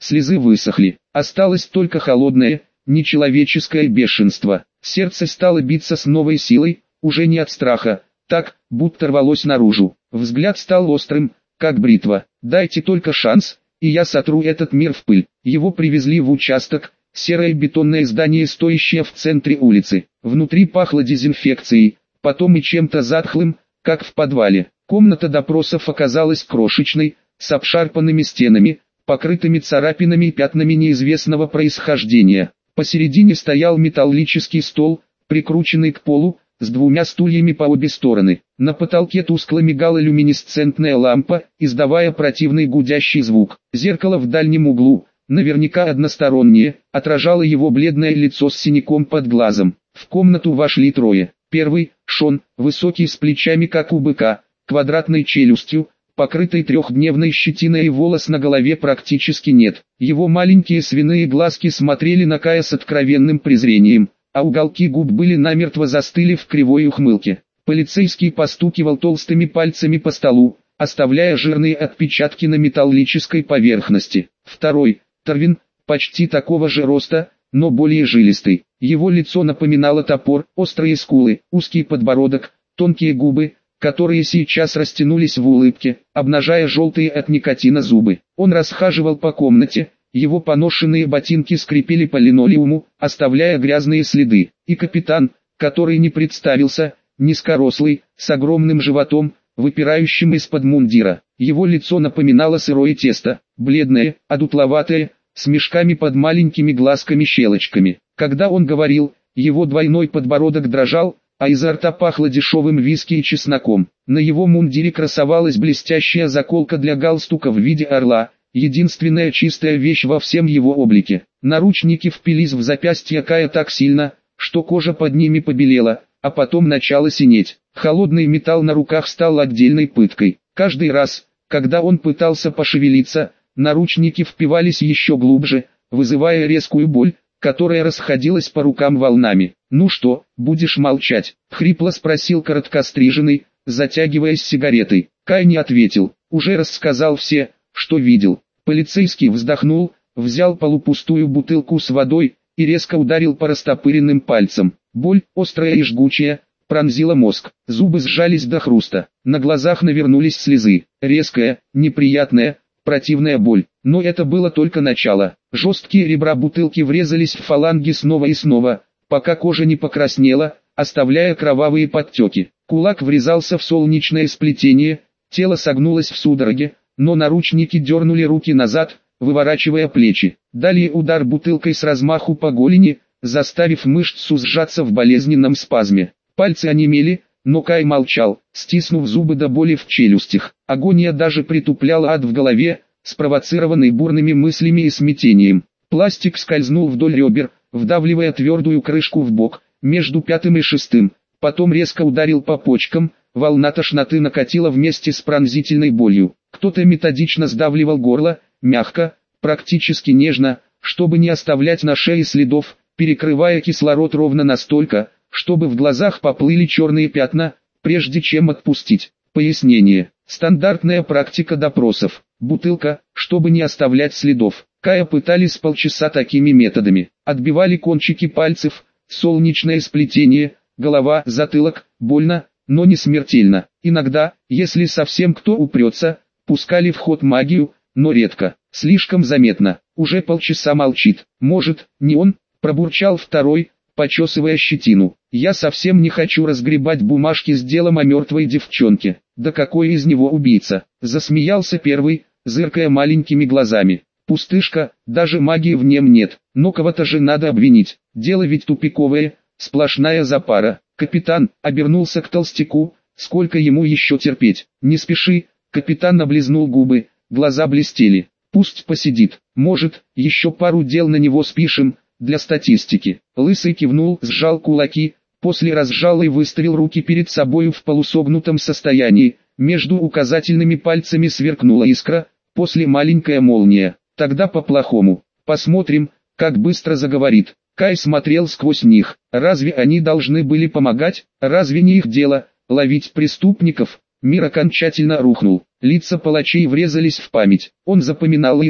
слезы высохли, осталось только холодное, нечеловеческое бешенство. Сердце стало биться с новой силой, уже не от страха, так, будто рвалось наружу. Взгляд стал острым, как бритва. Дайте только шанс, и я сотру этот мир в пыль. Его привезли в участок, серое бетонное здание, стоящее в центре улицы. Внутри пахло дезинфекцией, потом и чем-то затхлым, как в подвале. Комната допросов оказалась крошечной, с обшарпанными стенами, покрытыми царапинами и пятнами неизвестного происхождения. Посередине стоял металлический стол, прикрученный к полу, с двумя стульями по обе стороны. На потолке тускло мигала люминесцентная лампа, издавая противный гудящий звук. Зеркало в дальнем углу, наверняка одностороннее, отражало его бледное лицо с синяком под глазом. В комнату вошли трое. Первый, Шон, высокий с плечами как у быка, квадратной челюстью, покрытый трехдневной щетиной и волос на голове практически нет. Его маленькие свиные глазки смотрели на Кая с откровенным презрением, а уголки губ были намертво застыли в кривой ухмылке. Полицейский постукивал толстыми пальцами по столу, оставляя жирные отпечатки на металлической поверхности. Второй, Тарвин, почти такого же роста, но более жилистый. Его лицо напоминало топор, острые скулы, узкий подбородок, тонкие губы, которые сейчас растянулись в улыбке, обнажая желтые от никотина зубы. Он расхаживал по комнате, его поношенные ботинки скрипели по линолеуму, оставляя грязные следы. И капитан, который не представился, низкорослый, с огромным животом, выпирающим из-под мундира. Его лицо напоминало сырое тесто, бледное, одутловатое, с мешками под маленькими глазками-щелочками. Когда он говорил, его двойной подбородок дрожал, а изо рта пахло дешевым виски и чесноком. На его мундире красовалась блестящая заколка для галстука в виде орла, единственная чистая вещь во всем его облике. Наручники впились в запястья Кая так сильно, что кожа под ними побелела, а потом начала синеть. Холодный металл на руках стал отдельной пыткой. Каждый раз, когда он пытался пошевелиться, наручники впивались еще глубже, вызывая резкую боль, которая расходилась по рукам волнами. «Ну что, будешь молчать?» — хрипло спросил короткостриженный, затягиваясь сигаретой. Кай не ответил, уже рассказал все, что видел. Полицейский вздохнул, взял полупустую бутылку с водой и резко ударил по растопыренным пальцам. Боль, острая и жгучая, пронзила мозг. Зубы сжались до хруста. На глазах навернулись слезы. Резкая, неприятная, противная боль. Но это было только начало. Жесткие ребра бутылки врезались в фаланги снова и снова, пока кожа не покраснела, оставляя кровавые подтеки. Кулак врезался в солнечное сплетение, тело согнулось в судороге, но наручники дернули руки назад, выворачивая плечи. Далее удар бутылкой с размаху по голени, заставив мышцу сжаться в болезненном спазме. Пальцы онемели, но Кай молчал, стиснув зубы до боли в челюстях. Агония даже притупляла ад в голове, спровоцированный бурными мыслями и смятением. Пластик скользнул вдоль ребер, вдавливая твердую крышку в бок, между пятым и шестым, потом резко ударил по почкам, волна тошноты накатила вместе с пронзительной болью. Кто-то методично сдавливал горло, мягко, практически нежно, чтобы не оставлять на шее следов, перекрывая кислород ровно настолько, чтобы в глазах поплыли черные пятна, прежде чем отпустить. Пояснение. Стандартная практика допросов. Бутылка, чтобы не оставлять следов. Кая пытались полчаса такими методами. Отбивали кончики пальцев, солнечное сплетение, голова, затылок, больно, но не смертельно. Иногда, если совсем кто упрется, пускали в ход магию, но редко. Слишком заметно. Уже полчаса молчит. Может, не он? Пробурчал второй, почесывая щетину. Я совсем не хочу разгребать бумажки с делом о мертвой девчонке. Да какой из него убийца? Засмеялся первый, зыркая маленькими глазами. Пустышка, даже магии в нем нет. Но кого-то же надо обвинить. Дело ведь тупиковое, сплошная запара. Капитан обернулся к толстяку. Сколько ему еще терпеть? Не спеши. Капитан облизнул губы, глаза блестели. Пусть посидит. Может, еще пару дел на него спишем, для статистики. Лысый кивнул, сжал кулаки, после разжал и выставил руки перед собою в полусогнутом состоянии. Между указательными пальцами сверкнула искра, после маленькая молния. Тогда по-плохому. Посмотрим, как быстро заговорит. Кай смотрел сквозь них. Разве они должны были помогать? Разве не их дело ловить преступников? Мир окончательно рухнул. Лица палачей врезались в память. Он запоминал их,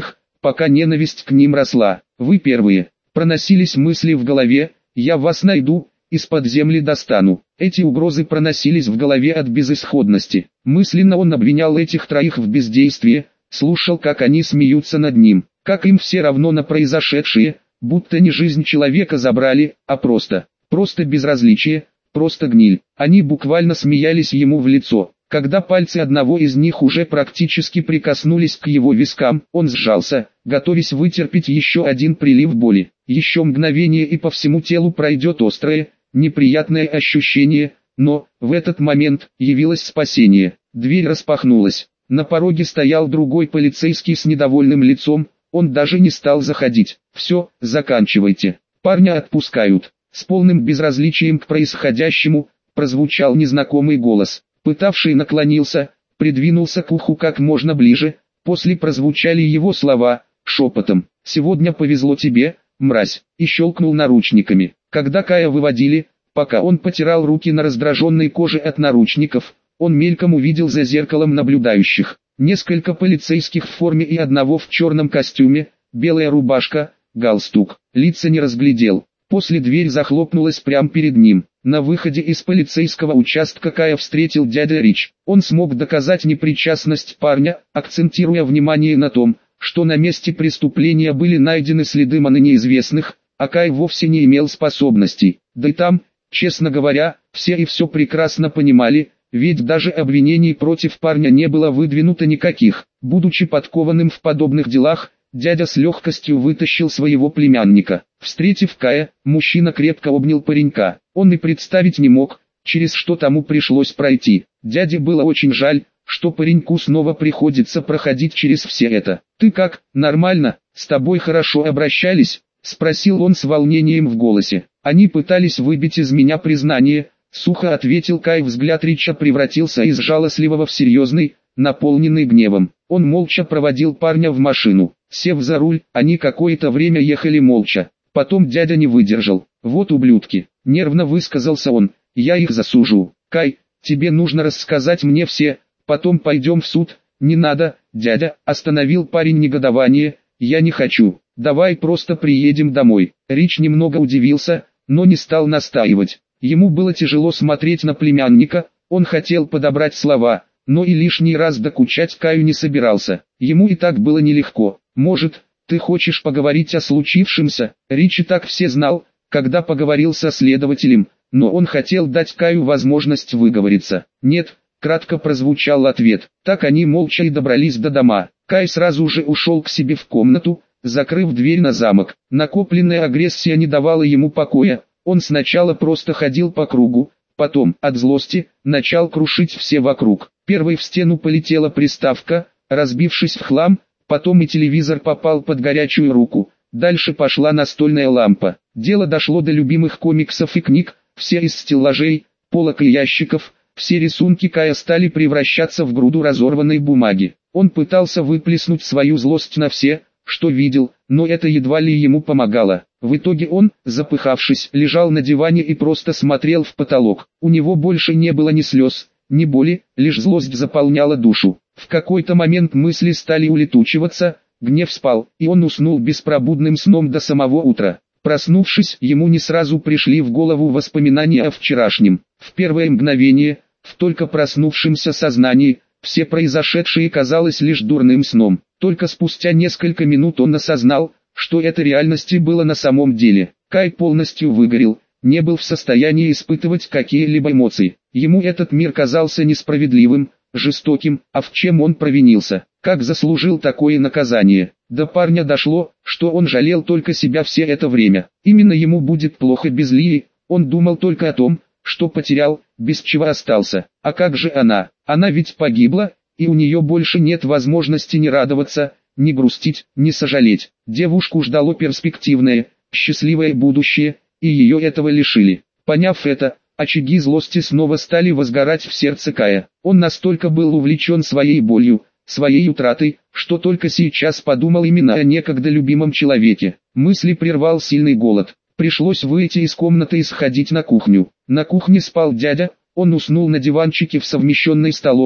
пока ненависть к ним росла. Вы первые. Проносились мысли в голове, я вас найду, из-под земли достану. Эти угрозы проносились в голове от безысходности. Мысленно он обвинял этих троих в бездействии, слушал, как они смеются над ним, как им все равно на произошедшее, будто не жизнь человека забрали, а просто, просто безразличие, просто гниль. Они буквально смеялись ему в лицо. Когда пальцы одного из них уже практически прикоснулись к его вискам, он сжался, готовясь вытерпеть еще один прилив боли. Еще мгновение, и по всему телу пройдет острое, неприятное ощущение, но, в этот момент, явилось спасение. Дверь распахнулась. На пороге стоял другой полицейский с недовольным лицом, он даже не стал заходить. «Все, заканчивайте. Парня отпускают». С полным безразличием к происходящему, прозвучал незнакомый голос. Пытавший наклонился, придвинулся к уху как можно ближе, после прозвучали его слова, шепотом. «Сегодня повезло тебе, мразь», и щелкнул наручниками. Когда Кая выводили, пока он потирал руки на раздраженной коже от наручников, он мельком увидел за зеркалом наблюдающих. Несколько полицейских в форме и одного в черном костюме, белая рубашка, галстук, лица не разглядел. После дверь захлопнулась прямо перед ним. На выходе из полицейского участка Кая встретил дядя Рич. Он смог доказать непричастность парня, акцентируя внимание на том, что на месте преступления были найдены следы маны неизвестных, а Кай вовсе не имел способностей. Да и там, честно говоря, все и все прекрасно понимали, ведь даже обвинений против парня не было выдвинуто никаких. Будучи подкованным в подобных делах, дядя с легкостью вытащил своего племянника. Встретив Кая, мужчина крепко обнял паренька. Он и представить не мог, через что тому пришлось пройти. Дяде было очень жаль, что пареньку снова приходится проходить через все это. «Ты как, нормально, с тобой хорошо обращались?» — спросил он с волнением в голосе. «Они пытались выбить из меня признание», — сухо ответил Кай. Взгляд Рича превратился из жалостливого в серьезный, наполненный гневом. Он молча проводил парня в машину. Сев за руль, они какое-то время ехали молча. Потом дядя не выдержал. «Вот ублюдки», — нервно высказался он, — «я их засужу. Кай, тебе нужно рассказать мне все, потом пойдем в суд». «Не надо, дядя», — остановил парень негодование, — «я не хочу. Давай просто приедем домой». Рич немного удивился, но не стал настаивать. Ему было тяжело смотреть на племянника, он хотел подобрать слова, но и лишний раз докучать Каю не собирался. Ему и так было нелегко. «Может, ты хочешь поговорить о случившемся?» Рич и так все знал, когда поговорил со следователем, но он хотел дать Каю возможность выговориться. «Нет», — кратко прозвучал ответ. Так они молча и добрались до дома. Кай сразу же ушел к себе в комнату, закрыв дверь на замок. Накопленная агрессия не давала ему покоя, он сначала просто ходил по кругу, потом, от злости, начал крушить все вокруг. Первой в стену полетела приставка, разбившись в хлам, потом и телевизор попал под горячую руку, дальше пошла настольная лампа. Дело дошло до любимых комиксов и книг, все из стеллажей, полок и ящиков, все рисунки Кая стали превращаться в груду разорванной бумаги. Он пытался выплеснуть свою злость на все, что видел, но это едва ли ему помогало. В итоге он, запыхавшись, лежал на диване и просто смотрел в потолок. У него больше не было ни слез, ни боли, лишь злость заполняла душу. В какой-то момент мысли стали улетучиваться, гнев спал, и он уснул беспробудным сном до самого утра. Проснувшись, ему не сразу пришли в голову воспоминания о вчерашнем. В первое мгновение, в только проснувшемся сознании, все произошедшее казалось лишь дурным сном. Только спустя несколько минут он осознал, что это реальности было на самом деле. Кай полностью выгорел, не был в состоянии испытывать какие-либо эмоции. Ему этот мир казался несправедливым, жестоким, а в чем он провинился? Как заслужил такое наказание? До парня дошло, что он жалел только себя все это время. Именно ему будет плохо без Лии, он думал только о том, что потерял, без чего остался. А как же она? Она ведь погибла, и у нее больше нет возможности ни радоваться, ни грустить, ни сожалеть. Девушку ждало перспективное, счастливое будущее, и ее этого лишили. Поняв это, очаги злости снова стали возгорать в сердце Кая. Он настолько был увлечен своей болью, своей утратой, что только сейчас подумал именно о некогда любимом человеке. Мысли прервал сильный голод. Пришлось выйти из комнаты и сходить на кухню. На кухне спал дядя, он уснул на диванчике в совмещенной столовой,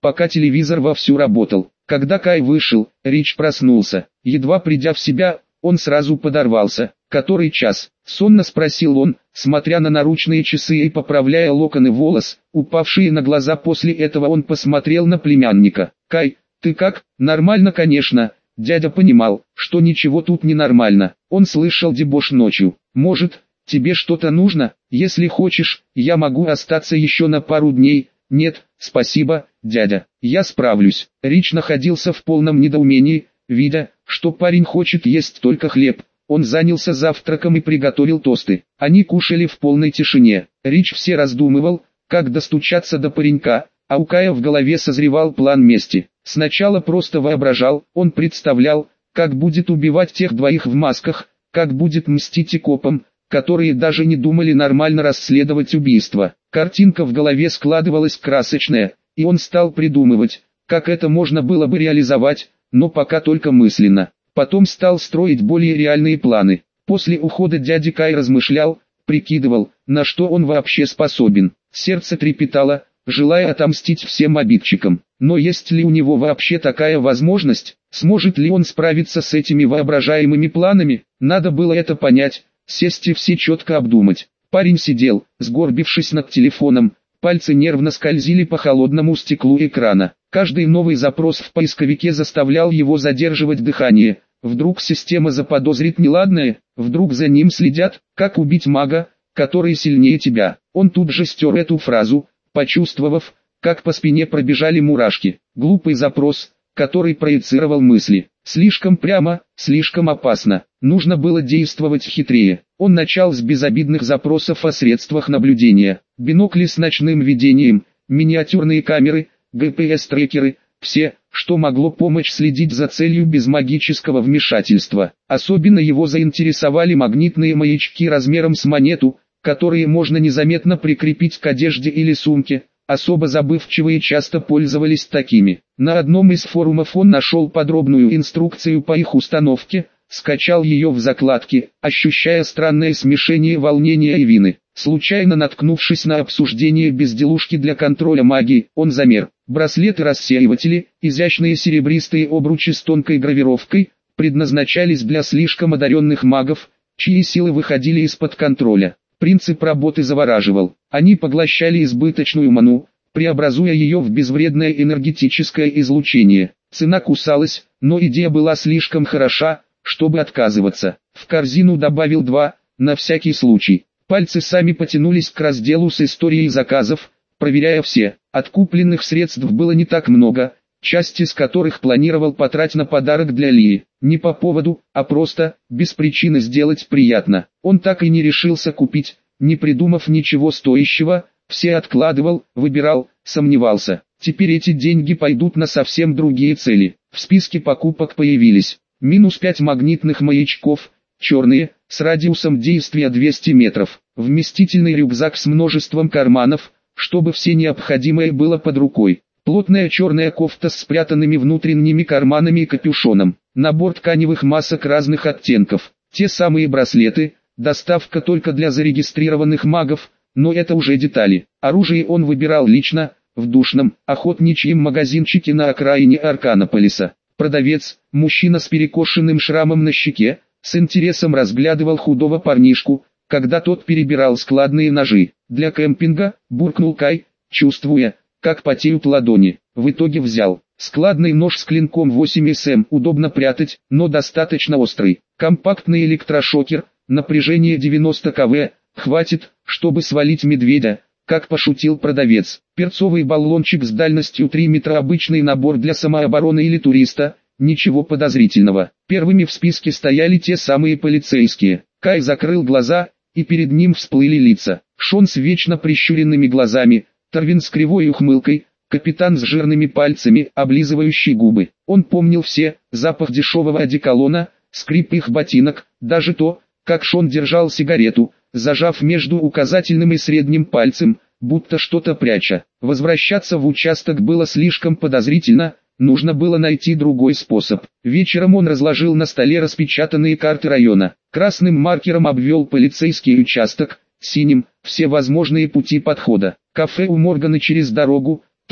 пока телевизор вовсю работал. Когда Кай вышел, Рич проснулся. Едва придя в себя, он сразу подорвался. «Который час?» — сонно спросил он, смотря на наручные часы и поправляя локоны волос, упавшие на глаза. После этого он посмотрел на племянника. «Кай, ты как?» «Нормально, конечно». Дядя понимал, что ничего тут не нормально. Он слышал дебош ночью. «Может, тебе что-то нужно? Если хочешь, я могу остаться еще на пару дней». «Нет, спасибо, дядя, я справлюсь». Рич находился в полном недоумении, видя, что парень хочет есть только хлеб. Он занялся завтраком и приготовил тосты. Они кушали в полной тишине. Рич все раздумывал, как достучаться до паренька, а у Кая в голове созревал план мести. Сначала просто воображал, он представлял, как будет убивать тех двоих в масках, как будет мстить и копам, которые даже не думали нормально расследовать убийство. Картинка в голове складывалась красочная, и он стал придумывать, как это можно было бы реализовать, но пока только мысленно. Потом стал строить более реальные планы. После ухода дяди Кай размышлял, прикидывал, на что он вообще способен. Сердце трепетало, желая отомстить всем обидчикам. Но есть ли у него вообще такая возможность? Сможет ли он справиться с этими воображаемыми планами? Надо было это понять, сесть и все четко обдумать. Парень сидел, сгорбившись над телефоном, пальцы нервно скользили по холодному стеклу экрана. Каждый новый запрос в поисковике заставлял его задерживать дыхание. Вдруг система заподозрит неладное, вдруг за ним следят, как убить мага, который сильнее тебя. Он тут же стер эту фразу, почувствовав, как по спине пробежали мурашки. Глупый запрос, который проецировал мысли. Слишком прямо, слишком опасно. Нужно было действовать хитрее. Он начал с безобидных запросов о средствах наблюдения. Бинокли с ночным видением, миниатюрные камеры, джи пи эс-трекеры, все, что могло помочь следить за целью без магического вмешательства. Особенно его заинтересовали магнитные маячки размером с монету, которые можно незаметно прикрепить к одежде или сумке. Особо забывчивые часто пользовались такими. На одном из форумов он нашел подробную инструкцию по их установке, скачал ее в закладке, ощущая странное смешение волнения и вины. Случайно наткнувшись на обсуждение безделушки для контроля магии, он замер. Браслеты-рассеиватели, изящные серебристые обручи с тонкой гравировкой, предназначались для слишком одаренных магов, чьи силы выходили из-под контроля. Принцип работы завораживал. Они поглощали избыточную ману, преобразуя ее в безвредное энергетическое излучение. Цена кусалась, но идея была слишком хороша, чтобы отказываться. В корзину добавил два, на всякий случай. Пальцы сами потянулись к разделу с историей заказов, проверяя все. От купленных средств было не так много, часть из которых планировал потратить на подарок для Лии. Не по поводу, а просто, без причины сделать приятно. Он так и не решился купить, не придумав ничего стоящего, все откладывал, выбирал, сомневался. Теперь эти деньги пойдут на совсем другие цели. В списке покупок появились минус пять магнитных маячков, черные, с радиусом действия двести метров, вместительный рюкзак с множеством карманов, чтобы все необходимое было под рукой, плотная черная кофта с спрятанными внутренними карманами и капюшоном, набор тканевых масок разных оттенков, те самые браслеты, доставка только для зарегистрированных магов, но это уже детали. Оружие он выбирал лично, в душном, охотничьем магазинчике на окраине Арканополиса. Продавец, мужчина с перекошенным шрамом на щеке, с интересом разглядывал худого парнишку, когда тот перебирал складные ножи. «Для кемпинга», — буркнул Кай, чувствуя, как потеют ладони. В итоге взял. Складный нож с клинком восемь сантиметров, удобно прятать, но достаточно острый. Компактный электрошокер, напряжение девяносто киловатт, хватит, чтобы свалить медведя, как пошутил продавец. Перцовый баллончик с дальностью три метра, обычный набор для самообороны или туриста, ничего подозрительного. Первыми в списке стояли те самые полицейские. Кай закрыл глаза, и перед ним всплыли лица. Шон с вечно прищуренными глазами, Тарвин с кривой ухмылкой, капитан с жирными пальцами, облизывающий губы. Он помнил все, запах дешевого одеколона, скрип их ботинок, даже то, как Шон держал сигарету, зажав между указательным и средним пальцем, будто что-то пряча. Возвращаться в участок было слишком подозрительно, нужно было найти другой способ. Вечером он разложил на столе распечатанные карты района. Красным маркером обвел полицейский участок, синим — все возможные пути подхода. Кафе у Моргана через дорогу, там,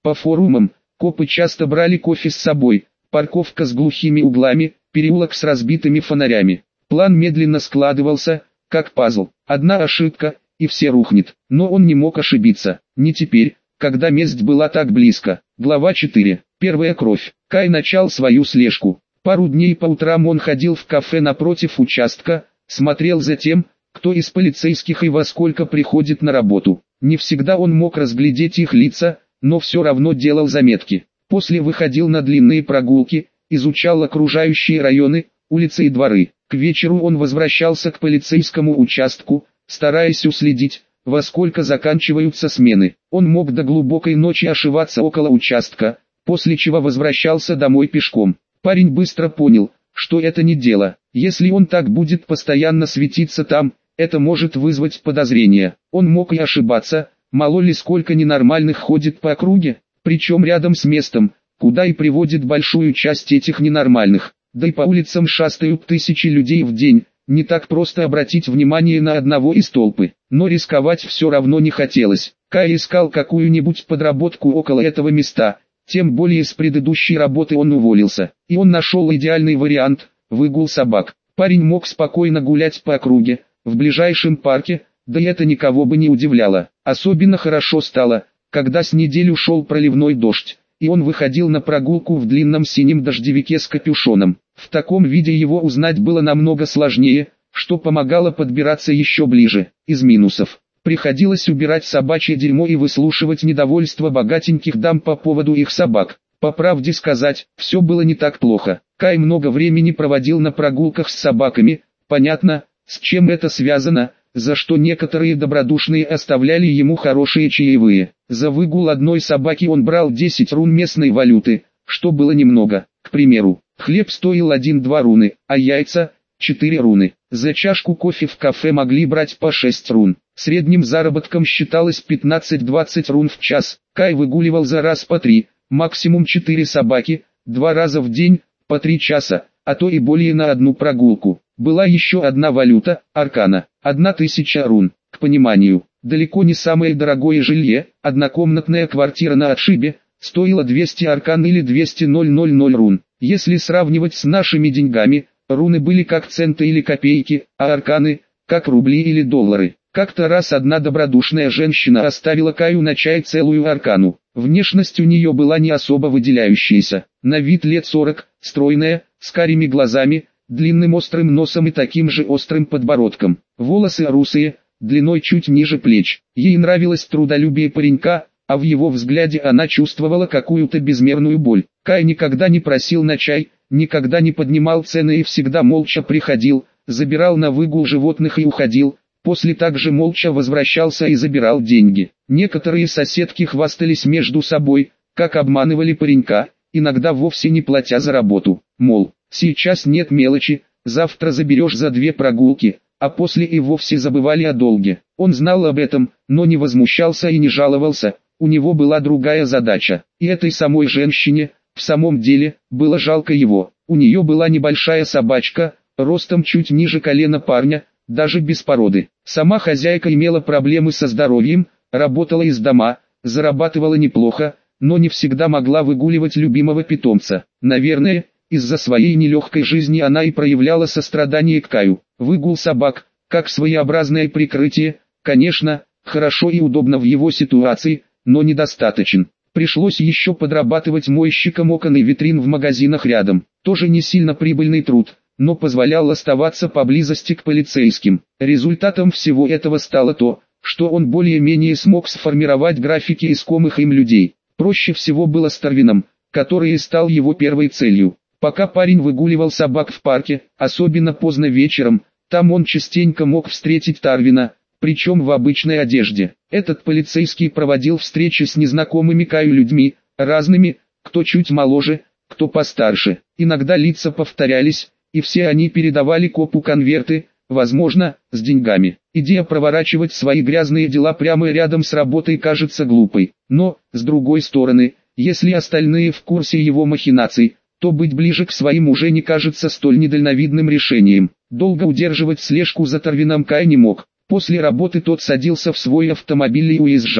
По форумам, копы часто брали кофе с собой, парковка с глухими углами, переулок с разбитыми фонарями. План медленно складывался, как пазл. Одна ошибка, и все рухнет. Но он не мог ошибиться. Не теперь, когда месть была так близко. Глава четыре. Первая кровь. Кай начал свою слежку. Пару дней по утрам он ходил в кафе напротив участка, смотрел за тем, кто из полицейских и во сколько приходит на работу. Не всегда он мог разглядеть их лица, но все равно делал заметки. После выходил на длинные прогулки, изучал окружающие районы, улицы и дворы. К вечеру он возвращался к полицейскому участку, стараясь уследить, во сколько заканчиваются смены. Он мог до глубокой ночи ошиваться около участка, после чего возвращался домой пешком. Парень быстро понял, что это не дело. Если он так будет постоянно светиться там, это может вызвать подозрения. Он мог и ошибаться, мало ли сколько ненормальных ходит по округе, причем рядом с местом, куда и приводит большую часть этих ненормальных. Да и по улицам шастают тысячи людей в день, не так просто обратить внимание на одного из толпы. Но рисковать все равно не хотелось. Кай искал какую-нибудь подработку около этого места, тем более с предыдущей работы он уволился. И он нашел идеальный вариант – выгул собак. Парень мог спокойно гулять по округе, в ближайшем парке, да и это никого бы не удивляло. Особенно хорошо стало, когда с неделю шел проливной дождь, и он выходил на прогулку в длинном синем дождевике с капюшоном. В таком виде его узнать было намного сложнее, что помогало подбираться еще ближе. Из минусов. Приходилось убирать собачье дерьмо и выслушивать недовольство богатеньких дам по поводу их собак. По правде сказать, все было не так плохо. Кай много времени проводил на прогулках с собаками, понятно, с чем это связано, за что некоторые добродушные оставляли ему хорошие чаевые. За выгул одной собаки он брал десять рун местной валюты, что было немного. К примеру, хлеб стоил один-два руны, а яйца – четыре руны. За чашку кофе в кафе могли брать по шесть рун. Средним заработком считалось пятнадцать-двадцать рун в час. Кай выгуливал за раз по три, максимум четыре собаки, два раза в день, по три часа, а то и более на одну прогулку. Была еще одна валюта – аркана, одна тысяча рун. К пониманию, далеко не самое дорогое жилье, однокомнатная квартира на отшибе, стоила двести аркан или двести рун. Если сравнивать с нашими деньгами, руны были как центы или копейки, а арканы – как рубли или доллары. Как-то раз одна добродушная женщина оставила Каю на чай целую аркану. Внешность у нее была не особо выделяющаяся. На вид лет сорок, стройная, с карими глазами, длинным острым носом и таким же острым подбородком. Волосы русые, длиной чуть ниже плеч. Ей нравилось трудолюбие паренька, а в его взгляде она чувствовала какую-то безмерную боль. Кай никогда не просил на чай, никогда не поднимал цены и всегда молча приходил, забирал на выгул животных и уходил. После также молча возвращался и забирал деньги. Некоторые соседки хвастались между собой, как обманывали паренька, иногда вовсе не платя за работу. Мол, сейчас нет мелочи, завтра заберешь за две прогулки, а после и вовсе забывали о долге. Он знал об этом, но не возмущался и не жаловался, у него была другая задача. И этой самой женщине, в самом деле, было жалко его. У нее была небольшая собачка, ростом чуть ниже колена парня, даже без породы. Сама хозяйка имела проблемы со здоровьем, работала из дома, зарабатывала неплохо, но не всегда могла выгуливать любимого питомца. Наверное, из-за своей нелегкой жизни она и проявляла сострадание к Каю. Выгул собак, как своеобразное прикрытие, конечно, хорошо и удобно в его ситуации, но недостаточен. Пришлось еще подрабатывать мойщиком окон и витрин в магазинах рядом. Тоже не сильно прибыльный труд, но позволял оставаться поблизости к полицейским. Результатом всего этого стало то, что он более-менее смог сформировать графики искомых им людей. Проще всего было с Тарвином, который и стал его первой целью. Пока парень выгуливал собак в парке, особенно поздно вечером, там он частенько мог встретить Тарвина, причем в обычной одежде. Этот полицейский проводил встречи с незнакомыми Каю людьми, разными, кто чуть моложе, кто постарше. Иногда лица повторялись, и все они передавали копу конверты, возможно, с деньгами. Идея проворачивать свои грязные дела прямо рядом с работой кажется глупой. Но, с другой стороны, если остальные в курсе его махинаций, то быть ближе к своим уже не кажется столь недальновидным решением. Долго удерживать слежку за Тарвином Кай не мог. После работы тот садился в свой автомобиль и уезжал.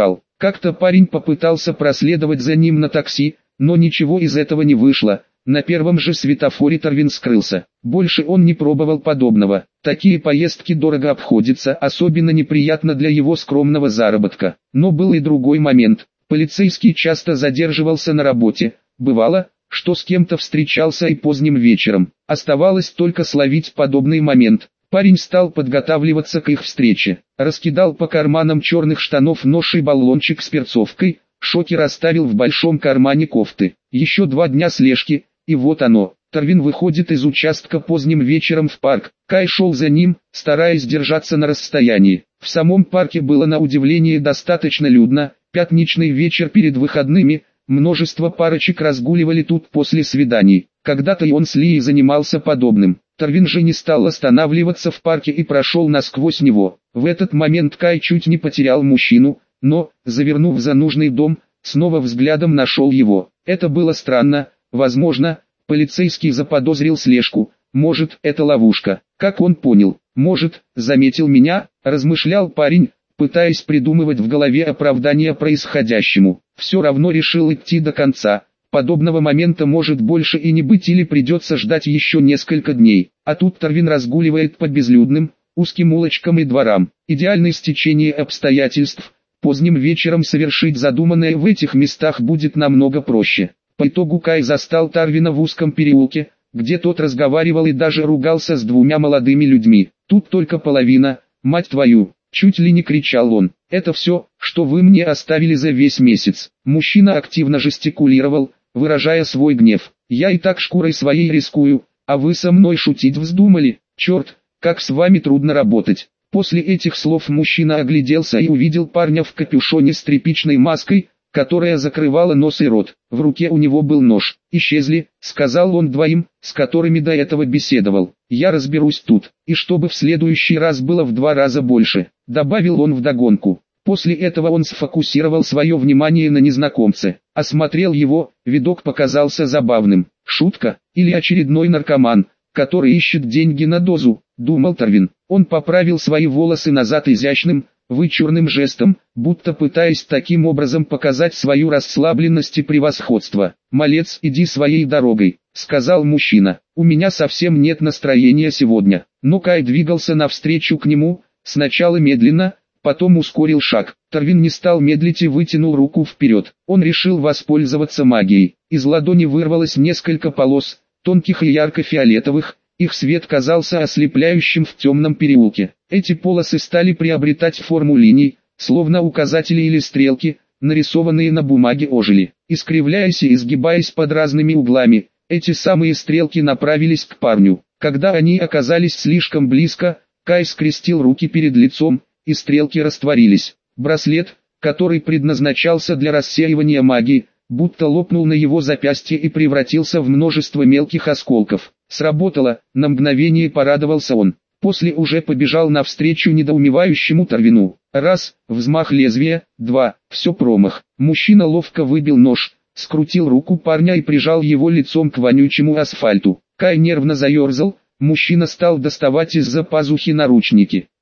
Как-то парень попытался проследовать за ним на такси, но ничего из этого не вышло. На первом же светофоре Тарвин скрылся. Больше он не пробовал подобного. Такие поездки дорого обходятся, особенно неприятно для его скромного заработка. Но был и другой момент. Полицейский часто задерживался на работе. Бывало, что с кем-то встречался и поздним вечером. Оставалось только словить подобный момент. Парень стал подготавливаться к их встрече. Раскидал по карманам черных штанов нож и баллончик с перцовкой. Шокер оставил в большом кармане кофты. Еще два дня слежки, и вот оно. Тарвин выходит из участка поздним вечером в парк. Кай шел за ним, стараясь держаться на расстоянии. В самом парке было на удивление достаточно людно. Пятничный вечер перед выходными. Множество парочек разгуливали тут после свиданий. Когда-то и он с Лией занимался подобным. Тарвин же не стал останавливаться в парке и прошел насквозь него. В этот момент Кай чуть не потерял мужчину, но, завернув за нужный дом, снова взглядом нашел его. Это было странно. Возможно, полицейский заподозрил слежку. Может, это ловушка. Как он понял? Может, заметил меня, размышлял парень, пытаясь придумывать в голове оправдание происходящему. Все равно решил идти до конца. Подобного момента может больше и не быть, или придется ждать еще несколько дней. А тут Тарвин разгуливает по безлюдным, узким улочкам и дворам. Идеальное стечение обстоятельств. Поздним вечером совершить задуманное в этих местах будет намного проще. По итогу Кай застал Тарвина в узком переулке, где тот разговаривал и даже ругался с двумя молодыми людьми. Тут только половина, мать твою, чуть ли не кричал он. Это все, что вы мне оставили за весь месяц. Мужчина активно жестикулировал, выражая свой гнев. Я и так шкурой своей рискую, а вы со мной шутить вздумали? Черт, как с вами трудно работать. После этих слов мужчина огляделся и увидел парня в капюшоне с тряпичной маской, которая закрывала нос и рот. В руке у него был нож. «Исчезли», — сказал он двоим, с которыми до этого беседовал. «Я разберусь тут, и чтобы в следующий раз было в два раза больше», — добавил он вдогонку. После этого он сфокусировал свое внимание на незнакомце, осмотрел его, видок показался забавным. Шутка, или очередной наркоман, который ищет деньги на дозу, думал Тарвин. Он поправил свои волосы назад изящным, вычурным жестом, будто пытаясь таким образом показать свою расслабленность и превосходство. «Малец, иди своей дорогой», — сказал мужчина. «У меня совсем нет настроения сегодня». Но Кай двигался навстречу к нему, сначала медленно, потом ускорил шаг. Тарвин не стал медлить и вытянул руку вперед. Он решил воспользоваться магией. Из ладони вырвалось несколько полос, тонких и ярко-фиолетовых. Их свет казался ослепляющим в темном переулке. Эти полосы стали приобретать форму линий, словно указатели или стрелки, нарисованные на бумаге ожили. Искривляясь и изгибаясь под разными углами, эти самые стрелки направились к парню. Когда они оказались слишком близко, Кай скрестил руки перед лицом, и стрелки растворились. Браслет, который предназначался для рассеивания магии, будто лопнул на его запястье и превратился в множество мелких осколков. Сработало, на мгновение порадовался он. После уже побежал навстречу недоумевающему Тарвину. Раз, взмах лезвия, два, все промах. Мужчина ловко выбил нож, скрутил руку парня и прижал его лицом к вонючему асфальту. Кай нервно заерзал, мужчина стал доставать из-за пазухи наручники.